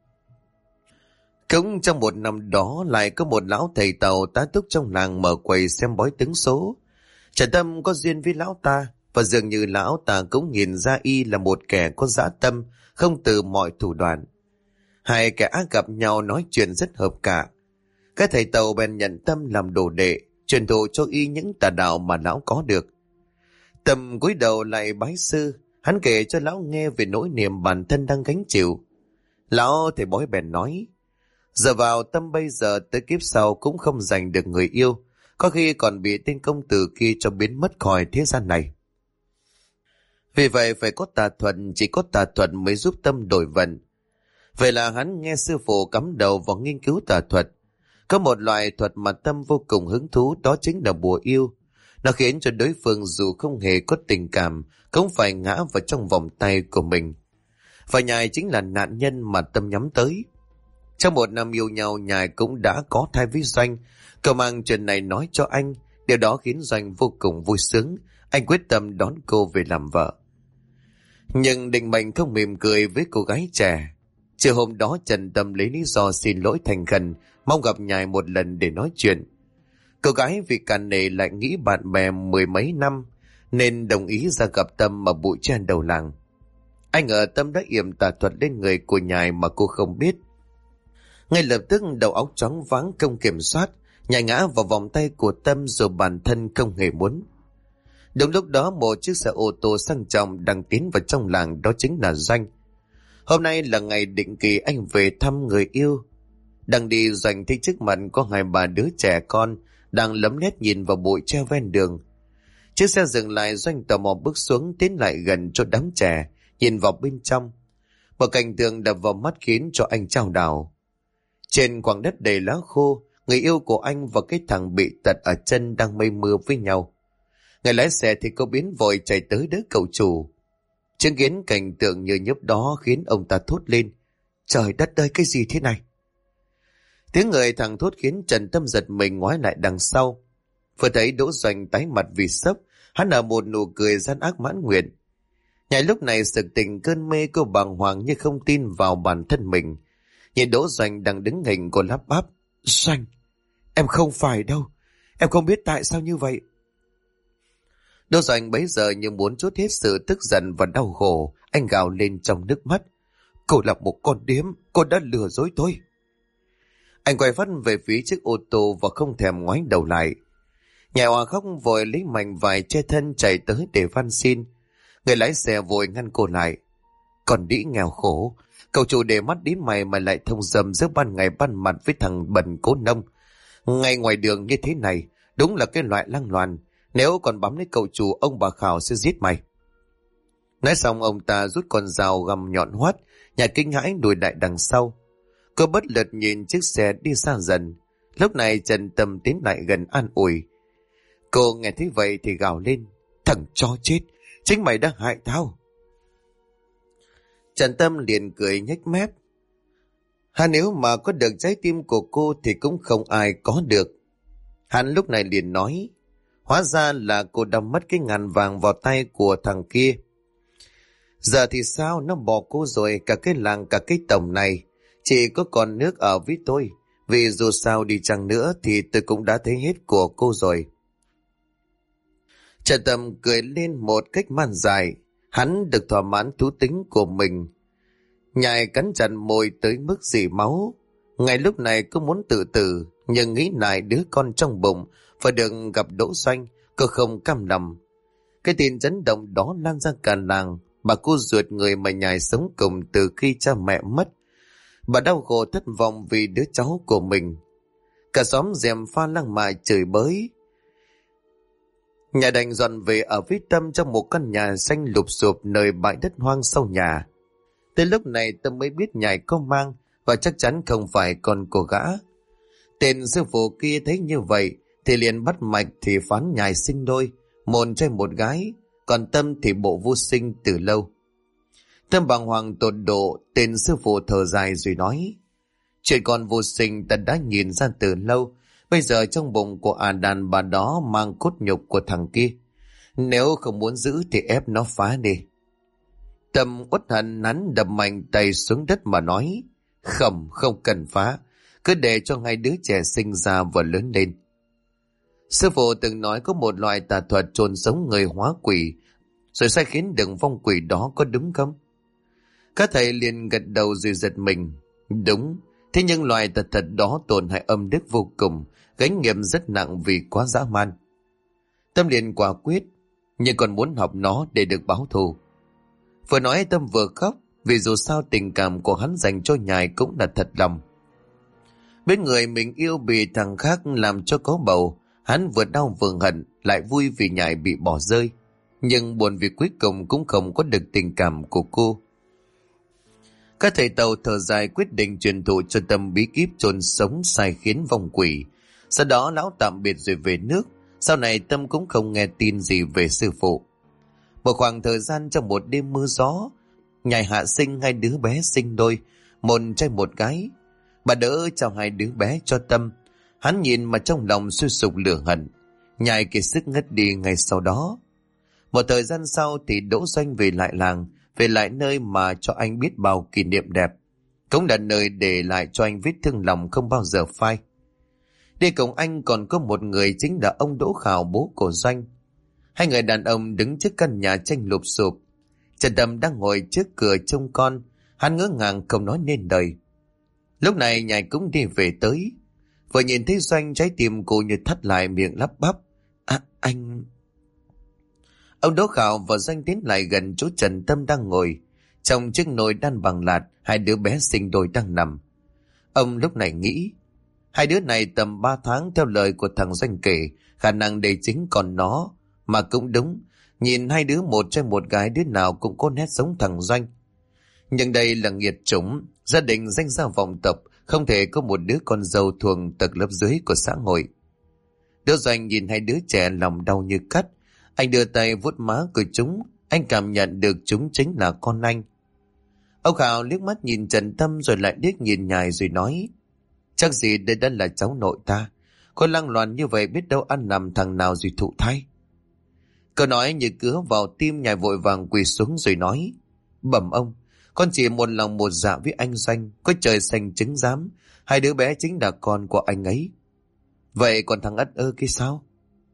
Cũng trong 1 năm đó, lại có một lão thầy tàu tá túc trong làng mở quầy xem bói tướng số. Trần Tâm có duyên với lão ta, và dường như lão ta cũng nhìn ra y là một kẻ có dã tâm, không từ mọi thủ đoạn. Hai kẻ ác gặp nhau nói chuyện rất hợp cả. Cái thầy tàu bèn nhận Tâm làm đồ đệ, truyền thụ cho y những tà đạo mà lão có được. Tâm cúi đầu lại bái sư, hắn kể cho lão nghe về nỗi niềm bản thân đang gánh chịu. Lão thầy bói bèn nói, giờ vào Tâm bây giờ tới kiếp sau cũng không giành được người yêu, có khi còn bị tên công tử kia cho biến mất khỏi thế gian này. Vì vậy phải có tà thuật, chỉ có tà thuật mới giúp Tâm đổi vận. Vậy là hắn nghe sư phụ cắm đầu vào nghiên cứu tà thuật. Có một loại thuật mà Tâm vô cùng hứng thú, đó chính là bùa yêu. Nó khiến cho đối phương dù không hề có tình cảm cũng phải ngã vào trong vòng tay của mình. Và Nhài chính là nạn nhân mà Tâm nhắm tới. Trong 1 năm yêu nhau, Nhài cũng đã có thai với Doanh. Cậu mang chuyện này nói cho anh, điều đó khiến Doanh vô cùng vui sướng. Anh quyết tâm đón cô về làm vợ. Nhưng định mệnh không mỉm cười với cô gái trẻ. Chiều hôm đó, Trần Tâm lấy lý do xin lỗi thành khẩn, mong gặp Nhài một lần để nói chuyện. Cô gái vì càn nể lại nghĩ bạn bè 10 mấy năm, nên đồng ý ra gặp Tâm ở bụi tre đầu làng. Anh ngờ Tâm đã yểm tà thuật lên người của Nhài mà cô không biết. Ngay lập tức đầu óc choáng váng không kiểm soát, Nhài ngã vào vòng tay của Tâm rồi bản thân không hề muốn. Đúng lúc đó, một chiếc xe ô tô sang trọng đang tiến vào trong làng, đó chính là Doanh. Hôm nay là ngày định kỳ anh về thăm người yêu. Đang đi, Doanh thấy trước mặt có 2-3 đứa trẻ con đang lấm lét nhìn vào bụi tre ven đường. Chiếc xe dừng lại, Doanh tò mò bước xuống, tiến lại gần cho đám trẻ, nhìn vào bên trong. Một cảnh tượng đập vào mắt khiến cho anh chao đảo. Trên khoảng đất đầy lá khô, người yêu của anh và cái thằng bị tật ở chân đang mây mưa với nhau. Người lái xe thì cô biến vội chạy tới đỡ cậu chủ. Chứng kiến cảnh tượng như nhấp đó khiến ông ta thốt lên, trời đất ơi, cái gì thế này? Tiếng người thằng thốt khiến Trần Tâm giật mình ngoái lại đằng sau. Vừa thấy Đỗ Doanh tái mặt vì sốc, hắn nở một nụ cười gian ác mãn nguyện. Nhài lúc này sực tỉnh cơn mê, cô bàng hoàng như không tin vào bản thân mình. Nhìn Đỗ Doanh đang đứng hình, cô lắp bắp, Doanh, em không phải đâu, em không biết tại sao như vậy. Đỗ Doanh bấy giờ như muốn trút hết sự tức giận và đau khổ, anh gào lên trong nước mắt, cô là một con điếm, cô đã lừa dối tôi. Anh quay phát về phía chiếc ô tô và không thèm ngoái đầu lại. Nhà Hòa khóc vội lấy mảnh vải che thân chạy tới để van xin. Người lái xe vội ngăn cô lại. Còn đĩ nghèo khổ, cậu chủ để mắt đến mày mà lại thông dâm giữa ban ngày ban mặt với thằng bần cố nông. Ngay ngoài đường như thế này, đúng là cái loại lang loàn. Nếu còn bám lấy cậu chủ, ông bà Khảo sẽ giết mày. Nói xong ông ta rút con dao găm nhọn hoắt, nhà kinh hãi lùi lại đằng sau. Cô bất lực nhìn chiếc xe đi xa dần. Lúc này Trần Tâm tiến lại gần an ủi. Cô nghe thấy vậy thì gào lên. Thằng chó chết, chính mày đang hại tao. Trần Tâm liền cười nhếch mép. Nếu mà có được trái tim của cô thì cũng không ai có được. Hắn lúc này liền nói. Hóa ra là cô đâm mất cái ngàn vàng vào tay của thằng kia. Giờ thì sao, nó bỏ cô rồi, cả cái làng cả cái tổng này chỉ có còn nước ở với tôi. Vì dù sao đi chăng nữa thì tôi cũng đã thấy hết của cô rồi. Trần Tâm cười lên một cách man dại. Hắn được thỏa mãn thú tính của mình. Nhài cắn chặt môi tới mức rỉ máu. Ngay lúc này cô muốn tự tử, nhưng nghĩ lại đứa con trong bụng phải được gặp Đỗ Doanh, cô không cam lòng. Cái tin chấn động đó lan ra cả làng. Bà cô ruột người mà Nhài sống cùng từ khi cha mẹ mất. Bà đau khổ thất vọng vì đứa cháu của mình. Cả xóm dèm pha lăng mạ chửi bới. Nhà đành dọn về ở với Tâm trong một căn nhà xanh lụp xụp nơi bãi đất hoang sau nhà. Tới lúc này Tâm mới biết Nhài có mang, và chắc chắn không phải con của gã. Tên sư phụ kia thấy như vậy thì liền bắt mạch thì phán Nhài sinh đôi, một trai một gái, còn Tâm thì bộ vô sinh từ lâu. Tâm bàng hoàng tột độ, tên sư phụ thở dài rồi nói. Chuyện con vô sinh ta đã nhìn ra từ lâu. Bây giờ trong bụng của đàn bà đó mang cốt nhục của thằng kia. Nếu không muốn giữ thì ép nó phá đi. Tâm uất hận nắn đập mạnh tay xuống đất mà nói. Không cần phá. Cứ để cho hai đứa trẻ sinh ra và lớn lên. Sư phụ từng nói có một loại tà thuật chôn sống người hóa quỷ, rồi sai khiến đừng vong quỷ đó, có đúng không? Các thầy liền gật đầu rồi giật mình. Đúng, thế nhưng loại tà thuật đó tổn hại âm đức vô cùng, gánh nghiệp rất nặng vì quá dã man. Tâm liền quả quyết, nhưng còn muốn học nó để được báo thù. Vừa nói Tâm vừa khóc, vì dù sao tình cảm của hắn dành cho Nhài cũng là thật lòng. Bên người mình yêu bị thằng khác làm cho có bầu, hắn vừa đau vừa hận, lại vui vì Nhài bị bỏ rơi. Nhưng buồn vì cuối cùng cũng không có được tình cảm của cô. Các thầy Tàu thở dài quyết định truyền thụ cho Tâm bí kíp chôn sống sai khiến vong quỷ. Sau đó lão tạm biệt rồi về nước. Sau này Tâm cũng không nghe tin gì về sư phụ. Một khoảng thời gian trong một đêm mưa gió, Nhài hạ sinh hai đứa bé sinh đôi, một trai một gái. Bà đỡ chào hai đứa bé cho Tâm. Hắn nhìn mà trong lòng sôi sục lửa hận. Nhài kiệt sức ngất đi ngay sau đó. Một thời gian sau thì Đỗ Doanh về lại làng, về lại nơi mà cho anh biết bao kỷ niệm đẹp. Cũng là nơi để lại cho anh vết thương lòng không bao giờ phai. Đi cùng anh còn có một người, chính là ông Đỗ Khảo, bố của Doanh. Hai người đàn ông đứng trước căn nhà tranh lụp xụp. Trần Tâm đang ngồi trước cửa trông con, hắn ngỡ ngàng không nói nên lời. Lúc này Nhài cũng đi về tới. Vừa nhìn thấy Doanh, trái tim cô như thắt lại, miệng lắp bắp. Anh... Ông Đỗ Khảo và Doanh tiến lại gần chỗ Trần Tâm đang ngồi. Trong chiếc nồi đan bằng lạt, hai đứa bé sinh đôi đang nằm. Ông lúc này nghĩ, hai đứa này tầm 3 tháng theo lời của thằng Doanh kể, khả năng đây chính còn nó. Mà cũng đúng, nhìn hai đứa một trai một gái, đứa nào cũng có nét giống thằng Doanh. Nhưng đây là nghiệt chủng, gia đình danh gia vọng tộc, không thể có một đứa con dâu thuộc tầng lớp dưới của xã hội. Đứa Doanh nhìn hai đứa trẻ lòng đau như cắt. Anh đưa tay vuốt má của chúng, anh cảm nhận được chúng chính là con anh. Ông Khảo liếc mắt nhìn Trần Tâm rồi lại liếc nhìn Nhài rồi nói, chắc gì đây đã là cháu nội ta. Con lăng loàn như vậy biết đâu ăn nằm thằng nào rồi thụ thai. Câu nói như cứa vào tim. Nhài vội vàng quỳ xuống rồi nói, bẩm ông, con chỉ một lòng một dạ với anh Doanh, có trời xanh chứng giám, hai đứa bé chính là con của anh ấy. Vậy còn thằng Ất ơ kia sao?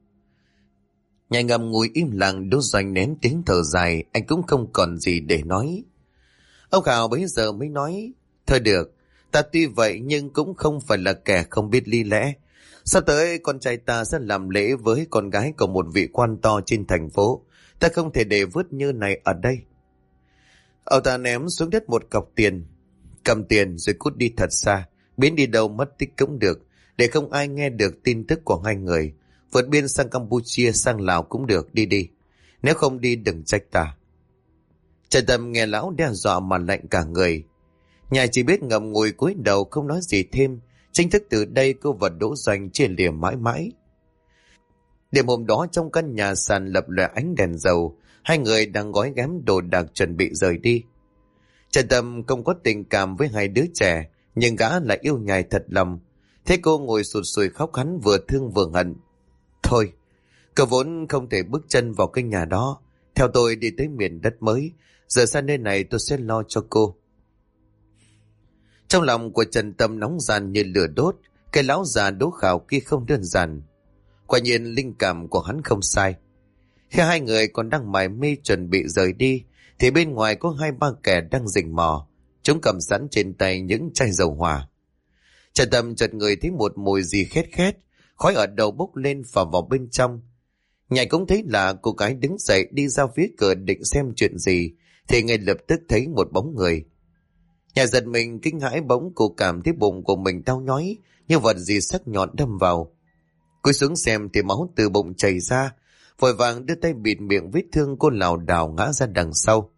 Nhài ngầm ngùi im lặng. Đỗ Doanh nén tiếng thở dài, anh cũng không còn gì để nói. Ông Khảo bấy giờ mới nói, thôi được, ta tuy vậy nhưng cũng không phải là kẻ không biết lý lẽ. Sắp tới con trai ta sẽ làm lễ với con gái của một vị quan to trên thành phố. Ta không thể để vứt như này ở đây. Ông ta ném xuống đất một cọc tiền. Cầm tiền rồi cút đi thật xa, biến đi đâu mất tích cũng được, để không ai nghe được tin tức của hai người. Vượt biên sang Campuchia, sang Lào cũng được, đi đi. Nếu không đi đừng trách ta. Trần Tâm nghe lão đe dọa mà lạnh cả người. Nhài chỉ biết ngậm ngùi cúi đầu không nói gì thêm. Chính thức từ đây cô và Đỗ Doanh chia lìa mãi mãi. Đêm hôm đó trong căn nhà sàn lập lòe ánh đèn dầu, hai người đang gói ghém đồ đạc chuẩn bị rời đi. Trần Tâm không có tình cảm với hai đứa trẻ, nhưng gã lại yêu nhài thật lòng. Thế cô ngồi sụt sùi khóc, hắn vừa thương vừa hận. Thôi, cậu vốn không thể bước chân vào cái nhà đó. Theo tôi đi tới miền đất mới, giờ xa nơi này tôi sẽ lo cho cô. Trong lòng của Trần Tâm nóng ran như lửa đốt, cái lão già Đỗ Khảo kia không đơn giản. Quả nhiên linh cảm của hắn không sai. Khi hai người còn đang mải mê chuẩn bị rời đi, thì bên ngoài có 2-3 kẻ đang rình mò. Chúng cầm sẵn trên tay những chai dầu hỏa. Trần Tâm chợt ngửi thấy một mùi gì khét khét, khói ở đầu bốc lên phả vào bên trong. Nhảy cũng thấy là cô gái đứng dậy đi ra phía cửa định xem chuyện gì, thì ngay lập tức thấy một bóng người. Nhà giật mình kinh hãi, bỗng cô cảm thấy bụng của mình đau nhói, như vật gì sắc nhọn đâm vào. Cúi xuống xem thì máu từ bụng chảy ra, vội vàng đưa tay bịt miệng vết thương, cô lảo đảo ngã ra đằng sau.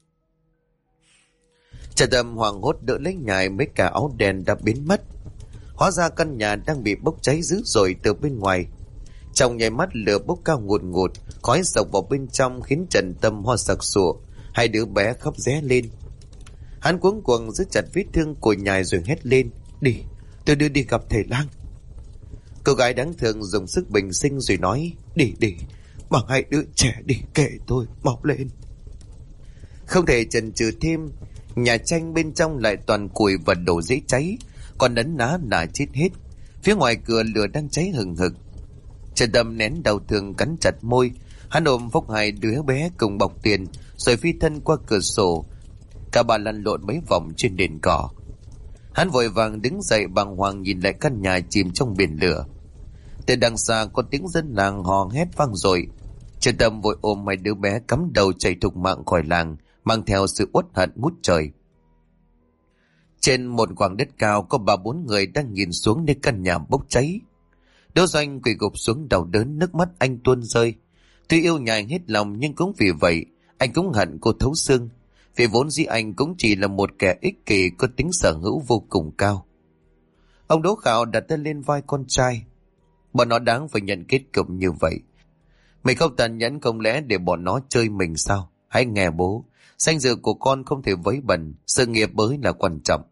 Trần Tâm hoảng hốt đỡ lấy nhài, mấy cả áo đen đã biến mất. Hóa ra căn nhà đang bị bốc cháy dữ dội từ bên ngoài. Trong nháy mắt lửa bốc cao ngùn ngụt, khói sộc vào bên trong khiến Trần Tâm ho sặc sụa, hai đứa bé khóc ré lên. Hắn cuống cuồng giữ chặt vết thương của nhài rồi hét lên, đi, tôi đưa đi gặp thầy lang. Cô gái đáng thương dùng sức bình sinh rồi nói, đi, bằng hai đứa trẻ đi, kệ tôi, mau lên. Không thể chần chừ thêm, nhà tranh bên trong lại toàn củi và đồ dễ cháy, còn nấn ná là chết hết. Phía ngoài cửa lửa đang cháy hừng hực. Trần Tâm nén đau thương cắn chặt môi, hắn ôm phốc hai đứa bé cùng bọc tiền rồi phi thân qua cửa sổ. Cả bà lăn lộn mấy vòng trên nền cỏ. Hắn vội vàng đứng dậy bàng hoàng nhìn lại căn nhà chìm trong biển lửa. Từ đằng xa có tiếng dân làng hò hét vang dội. Trần Tâm vội ôm hai đứa bé cắm đầu chạy thục mạng khỏi làng, mang theo sự uất hận ngút trời. Trên một khoảng đất cao có 3-4 người đang nhìn xuống nơi căn nhà bốc cháy. Đỗ Doanh quỳ gục xuống đau đớn, nước mắt anh tuôn rơi. Tuy yêu nhài hết lòng nhưng cũng vì vậy anh cũng hận cô thấu xương. Vì vốn dĩ anh cũng chỉ là một kẻ ích kỷ có tính sở hữu vô cùng cao. Ông Đỗ Khảo đặt tay lên vai con trai. Bọn nó đáng phải nhận kết cục như vậy. Mình không tàn nhẫn không lẽ để bọn nó chơi mình sao? Hãy nghe bố, danh dự của con không thể vấy bẩn, sự nghiệp mới là quan trọng.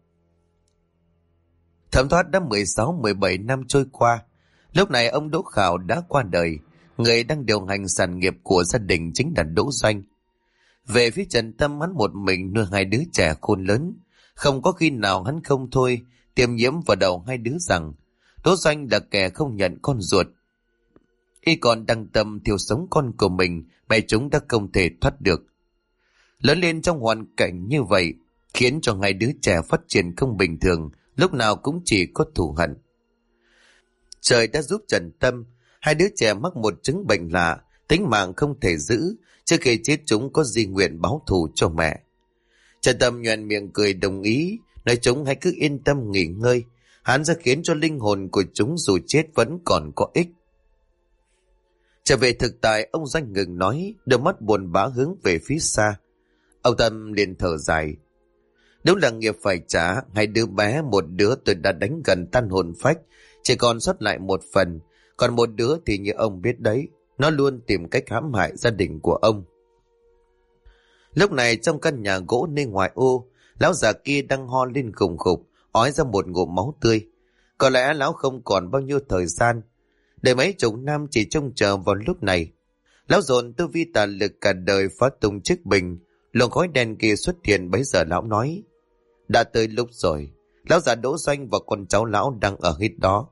Thấm thoát đã 16-17 năm trôi qua. Lúc này ông Đỗ Khảo đã qua đời. Người đang điều hành sản nghiệp của gia đình chính là Đỗ Doanh. Về phía Trần Tâm, hắn một mình nuôi hai đứa trẻ khôn lớn. Không có khi nào hắn không thôi tiêm nhiễm vào đầu hai đứa rằng Đỗ Doanh là kẻ không nhận con ruột. Y còn đăng tâm thiêu sống con của mình, mẹ chúng đã không thể thoát được. Lớn lên trong hoàn cảnh như vậy khiến cho hai đứa trẻ phát triển không bình thường, lúc nào cũng chỉ có thù hận. Trời đã giúp Trần Tâm, hai đứa trẻ mắc một chứng bệnh lạ, tính mạng không thể giữ, trước khi chết chúng có di nguyện báo thù cho mẹ. Trần Tâm nhoẻn miệng cười đồng ý, nói chúng hãy cứ yên tâm nghỉ ngơi, hắn sẽ khiến cho linh hồn của chúng dù chết vẫn còn có ích. Trở về thực tại, ông Doanh ngừng nói, đôi mắt buồn bã hướng về phía xa. Ông Tâm liền thở dài. Đúng là nghiệp phải trả, hai đứa bé, một đứa tôi đã đánh gần tan hồn phách, chỉ còn sót lại một phần, còn một đứa thì như ông biết đấy, nó luôn tìm cách hãm hại gia đình của ông. Lúc này trong căn nhà gỗ nơi ngoài ô, lão già kia đang ho lên khùng khục, ói ra một ngụm máu tươi. Có lẽ lão không còn bao nhiêu thời gian, để mấy chục năm chỉ trông chờ vào lúc này. Lão dồn tư vi tà lực cả đời phá tung chiếc bình, luồng khói đen kia xuất hiện. Bấy giờ lão nói, đã tới lúc rồi. Lão già Đỗ Doanh và con cháu lão đang ở hết đó.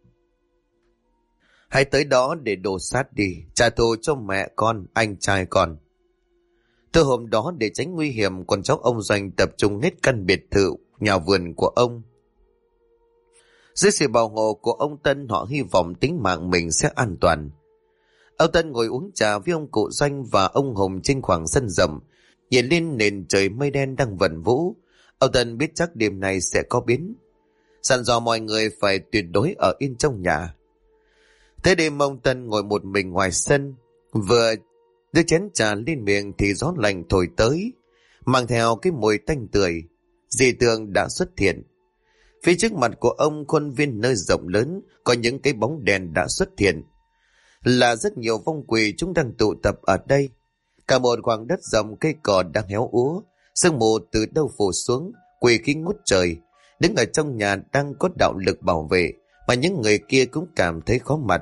Hãy tới đó để đổ sát đi, trả thù cho mẹ con, anh trai con. Từ hôm đó để tránh nguy hiểm, con cháu ông Doanh tập trung hết căn biệt thự, nhà vườn của ông. Dưới sự bảo hộ của ông Tân, họ hy vọng tính mạng mình sẽ an toàn. Ông Tân ngồi uống trà với ông cụ Doanh và ông Hùng trên khoảng sân rộng, nhìn lên nền trời mây đen đang vần vũ. Ông Tân biết chắc đêm nay sẽ có biến, dặn dò mọi người phải tuyệt đối ở yên trong nhà. Thế đêm ông Tân ngồi một mình ngoài sân, vừa đưa chén trà lên miệng thì gió lạnh thổi tới, mang theo cái mùi tanh tưởi. Dị tượng đã xuất hiện. Phía trước mặt của ông khuôn viên nơi rộng lớn có những cái bóng đèn đã xuất hiện. Là rất nhiều vong quỷ chúng đang tụ tập ở đây. Cả một khoảng đất rộng cây cỏ đang héo úa, sương mù từ đâu phủ xuống, quỷ khí ngút trời. Đứng ở trong nhà đang có đạo lực bảo vệ, mà những người kia cũng cảm thấy khó mặt.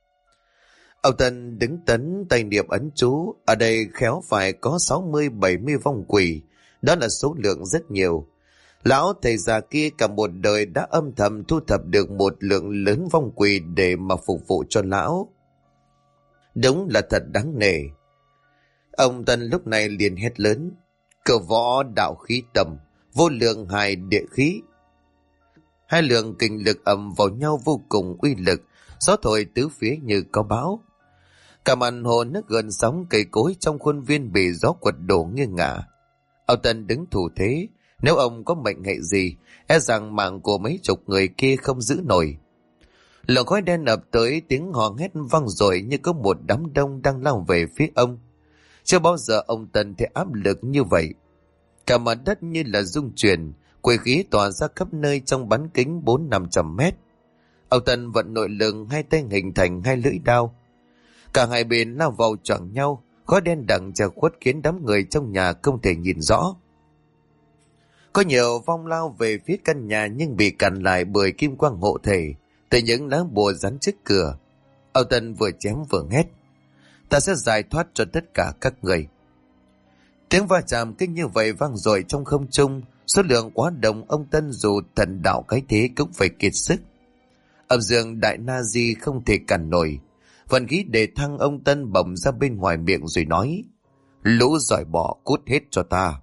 Ông Tân đứng tấn tay niệm ấn chú, ở đây khéo phải có 60-70 vong quỷ, đó là số lượng rất nhiều. Lão thầy già kia cả một đời đã âm thầm thu thập được một lượng lớn vong quỷ để mà phục vụ cho lão. Đúng là thật đáng nể. Ông Tân lúc này liền hét lớn: Cờ võ đạo khí tầm, vô lượng hài địa khí. Hai lượng kình lực ầm vào nhau vô cùng uy lực, gió thổi tứ phía như có bão. Cả màn hồ nước gần sóng, cây cối trong khuôn viên bị gió quật đổ nghiêng ngả. Ông Tân đứng thủ thế, nếu ông có mệnh hệ gì, e rằng mạng của mấy chục người kia không giữ nổi. Lượng khói đen ập tới, tiếng hò hét vang dội như có một đám đông đang lao về phía ông. Chưa bao giờ ông Tân thấy áp lực như vậy. Cả mặt đất như là rung chuyển, quỷ khí tỏa ra khắp nơi trong bán kính 400-500 mét. Ông Tân vận nội lực, hai tay hình thành hai lưỡi đao. Cả hai bên lao vào choảng nhau, khói đen đằng che khuất khiến đám người trong nhà không thể nhìn rõ. Có nhiều vong lao về phía căn nhà nhưng bị cản lại bởi kim quang hộ thể từ những lá bùa dán trước cửa. Ông Tân vừa chém vừa hét: Ta sẽ giải thoát cho tất cả các người. Tiếng va chạm kinh như vậy vang dội trong không trung, số lượng quá đông, ông Tân dù thần đạo cái thế cũng phải kiệt sức. Âm dương đại na di không thể cản nổi. Vận khí để thăng, ông Tân bồng ra bên ngoài miệng rồi nói: Lũ giỏi bỏ cút hết cho ta.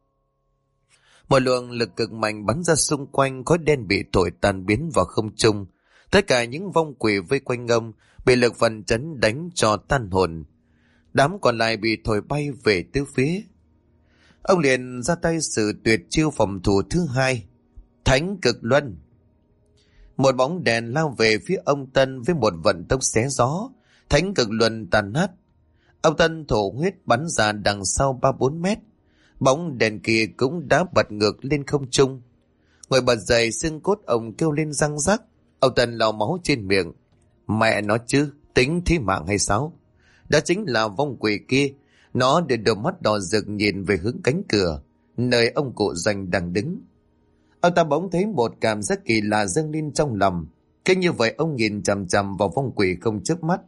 Một luồng lực cực mạnh bắn ra xung quanh, khói đen bị thổi tan biến vào không trung. Tất cả những vong quỷ vây quanh ông bị lực phản chấn đánh cho tan hồn. Đám còn lại bị thổi bay về tứ phía. Ông liền ra tay sử tuyệt chiêu phòng thủ thứ hai, Thánh Cực Luân. Một bóng đèn lao về phía ông Tân với một vận tốc xé gió. Thánh Cực Luân tàn nát. Ông Tân thổ huyết bắn ra đằng sau 3-4 mét. Bóng đèn kia cũng đã bật ngược lên không trung. Ngồi bật dậy, xương cốt ông kêu lên răng rắc. Ông Tân lau máu trên miệng. Mẹ nó chứ, tính thí mạng hay sao? Đó chính là vong quỷ kia. Nó để đôi mắt đỏ rực nhìn về hướng cánh cửa, nơi ông cụ Doanh đang đứng. Ông ta bỗng thấy một cảm giác kỳ lạ dâng lên trong lòng. Cứ như vậy ông nhìn chằm chằm vào vong quỷ không chớp mắt.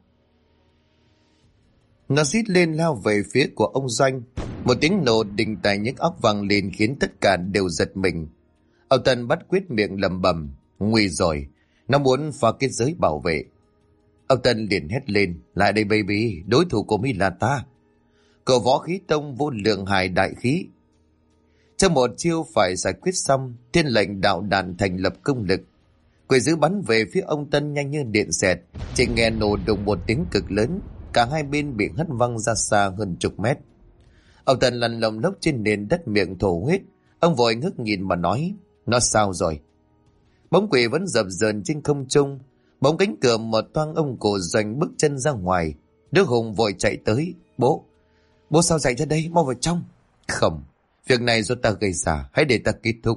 Nó rít lên lao về phía của ông Doanh. Một tiếng nổ đình tài nhức óc vang lên khiến tất cả đều giật mình. Ông Tân bắt quyết miệng lẩm bẩm: Nguy rồi, nó muốn phá kết giới bảo vệ. Ông Tân liền hét lên: Lại đây baby, đối thủ của mi là ta, cờ võ khí tông vô lượng hài đại khí. Trong một chiêu phải giải quyết xong, thiên lệnh đạo đàn thành lập công lực. Quỷ dữ bắn về phía ông Tân nhanh như điện xẹt, chỉ nghe nổ đùng một tiếng cực lớn, cả hai bên bị hất văng ra xa hơn chục mét. Ông Tân lăn lồng lốc trên nền đất miệng thổ huyết. Ông vội ngước nhìn mà nói: Nó sao rồi? Bóng quỷ vẫn dập dờn trên không trung. Bóng cánh cửa mở toang, ông cổ Doanh bước chân ra ngoài. Đức Hùng vội chạy tới: Bố sao chạy ra đây, mau vào trong. Không, việc này do ta gây ra, hãy để ta kết thúc.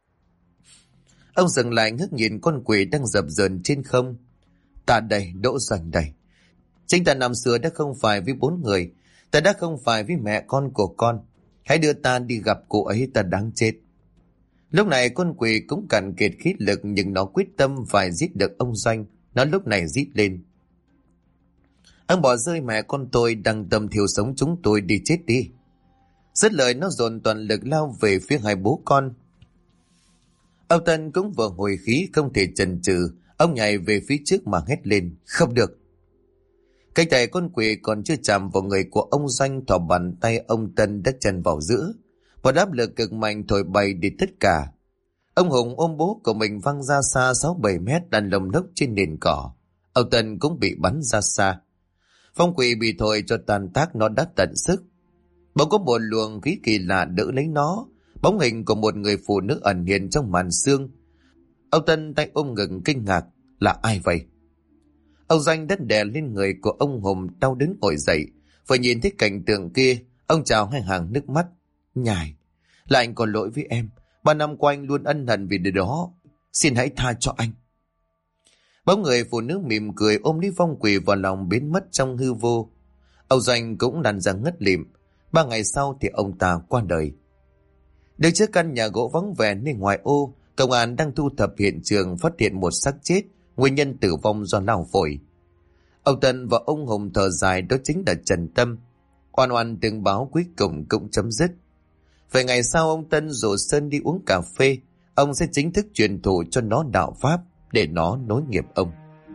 Ông dừng lại ngước nhìn con quỷ đang dập dờn trên không. Ta đây, Đỗ Doanh đây. Chính ta năm xưa đã không phải với 4 người, ta đã không phải với mẹ con của con. Hãy đưa ta đi gặp cô ấy, ta đáng chết. Lúc này con quỷ cũng cạn kiệt khí lực, nhưng nó quyết tâm phải giết được ông Doanh. Nó lúc này rít lên: Ông bỏ rơi mẹ con tôi, đang tâm thiêu sống chúng tôi, đi chết đi. Dứt lời nó dồn toàn lực lao về phía hai bố con. Ông Tân cũng vừa hồi khí, không thể chần chừ, ông nhảy về phía trước mà hét lên: Không được. Cái tay con quỷ còn chưa chạm vào người của ông Doanh, thò bàn tay ông Tân đã chân vào giữa. Một áp lực cực mạnh thổi bay đi tất cả. Ông Hùng ôm bố của mình văng ra xa 6-7 mét, lăn lồng lốc trên nền cỏ. Ông Tân cũng bị bắn ra xa. Phong quỷ bị thổi cho tàn tác, nó đã tận sức. Bỗng có một luồng khí kỳ lạ đỡ lấy nó, bóng hình của một người phụ nữ ẩn hiện trong màn sương. Ông Tân tay ôm ngực kinh ngạc: Là ai vậy? Ông Doanh đất đè lên người của ông Hùng, đau đớn ngồi dậy. Vừa nhìn thấy cảnh tượng kia, ông trào hai hàng nước mắt: Nhài, là anh có lỗi với em. 3 năm qua anh luôn ân hận vì điều đó. Xin hãy tha cho anh. Bóng người phụ nữ mỉm cười ôm Lý Phong quỳ vào lòng biến mất trong hư vô. Âu Doanh cũng lăn ra ngất lịm. 3 ngày sau thì ông ta qua đời. Đứng trước căn nhà gỗ vắng vẻ nơi ngoài ô, công an đang thu thập hiện trường phát hiện một xác chết, nguyên nhân tử vong do lao phổi. Ông Tân và ông Hùng thở dài, đó chính là Trần Tâm. Oan oan từng báo cuối cùng cũng chấm dứt. Vài ngày sau ông Tân rủ Sơn đi uống cà phê. Ông sẽ chính thức truyền thụ cho nó đạo pháp để nó nối nghiệp ông.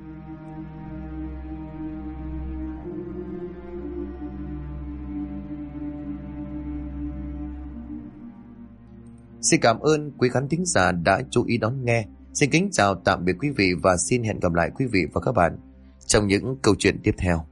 Xin cảm ơn quý khán thính giả đã chú ý đón nghe. Xin kính chào tạm biệt quý vị và xin hẹn gặp lại quý vị và các bạn trong những câu chuyện tiếp theo.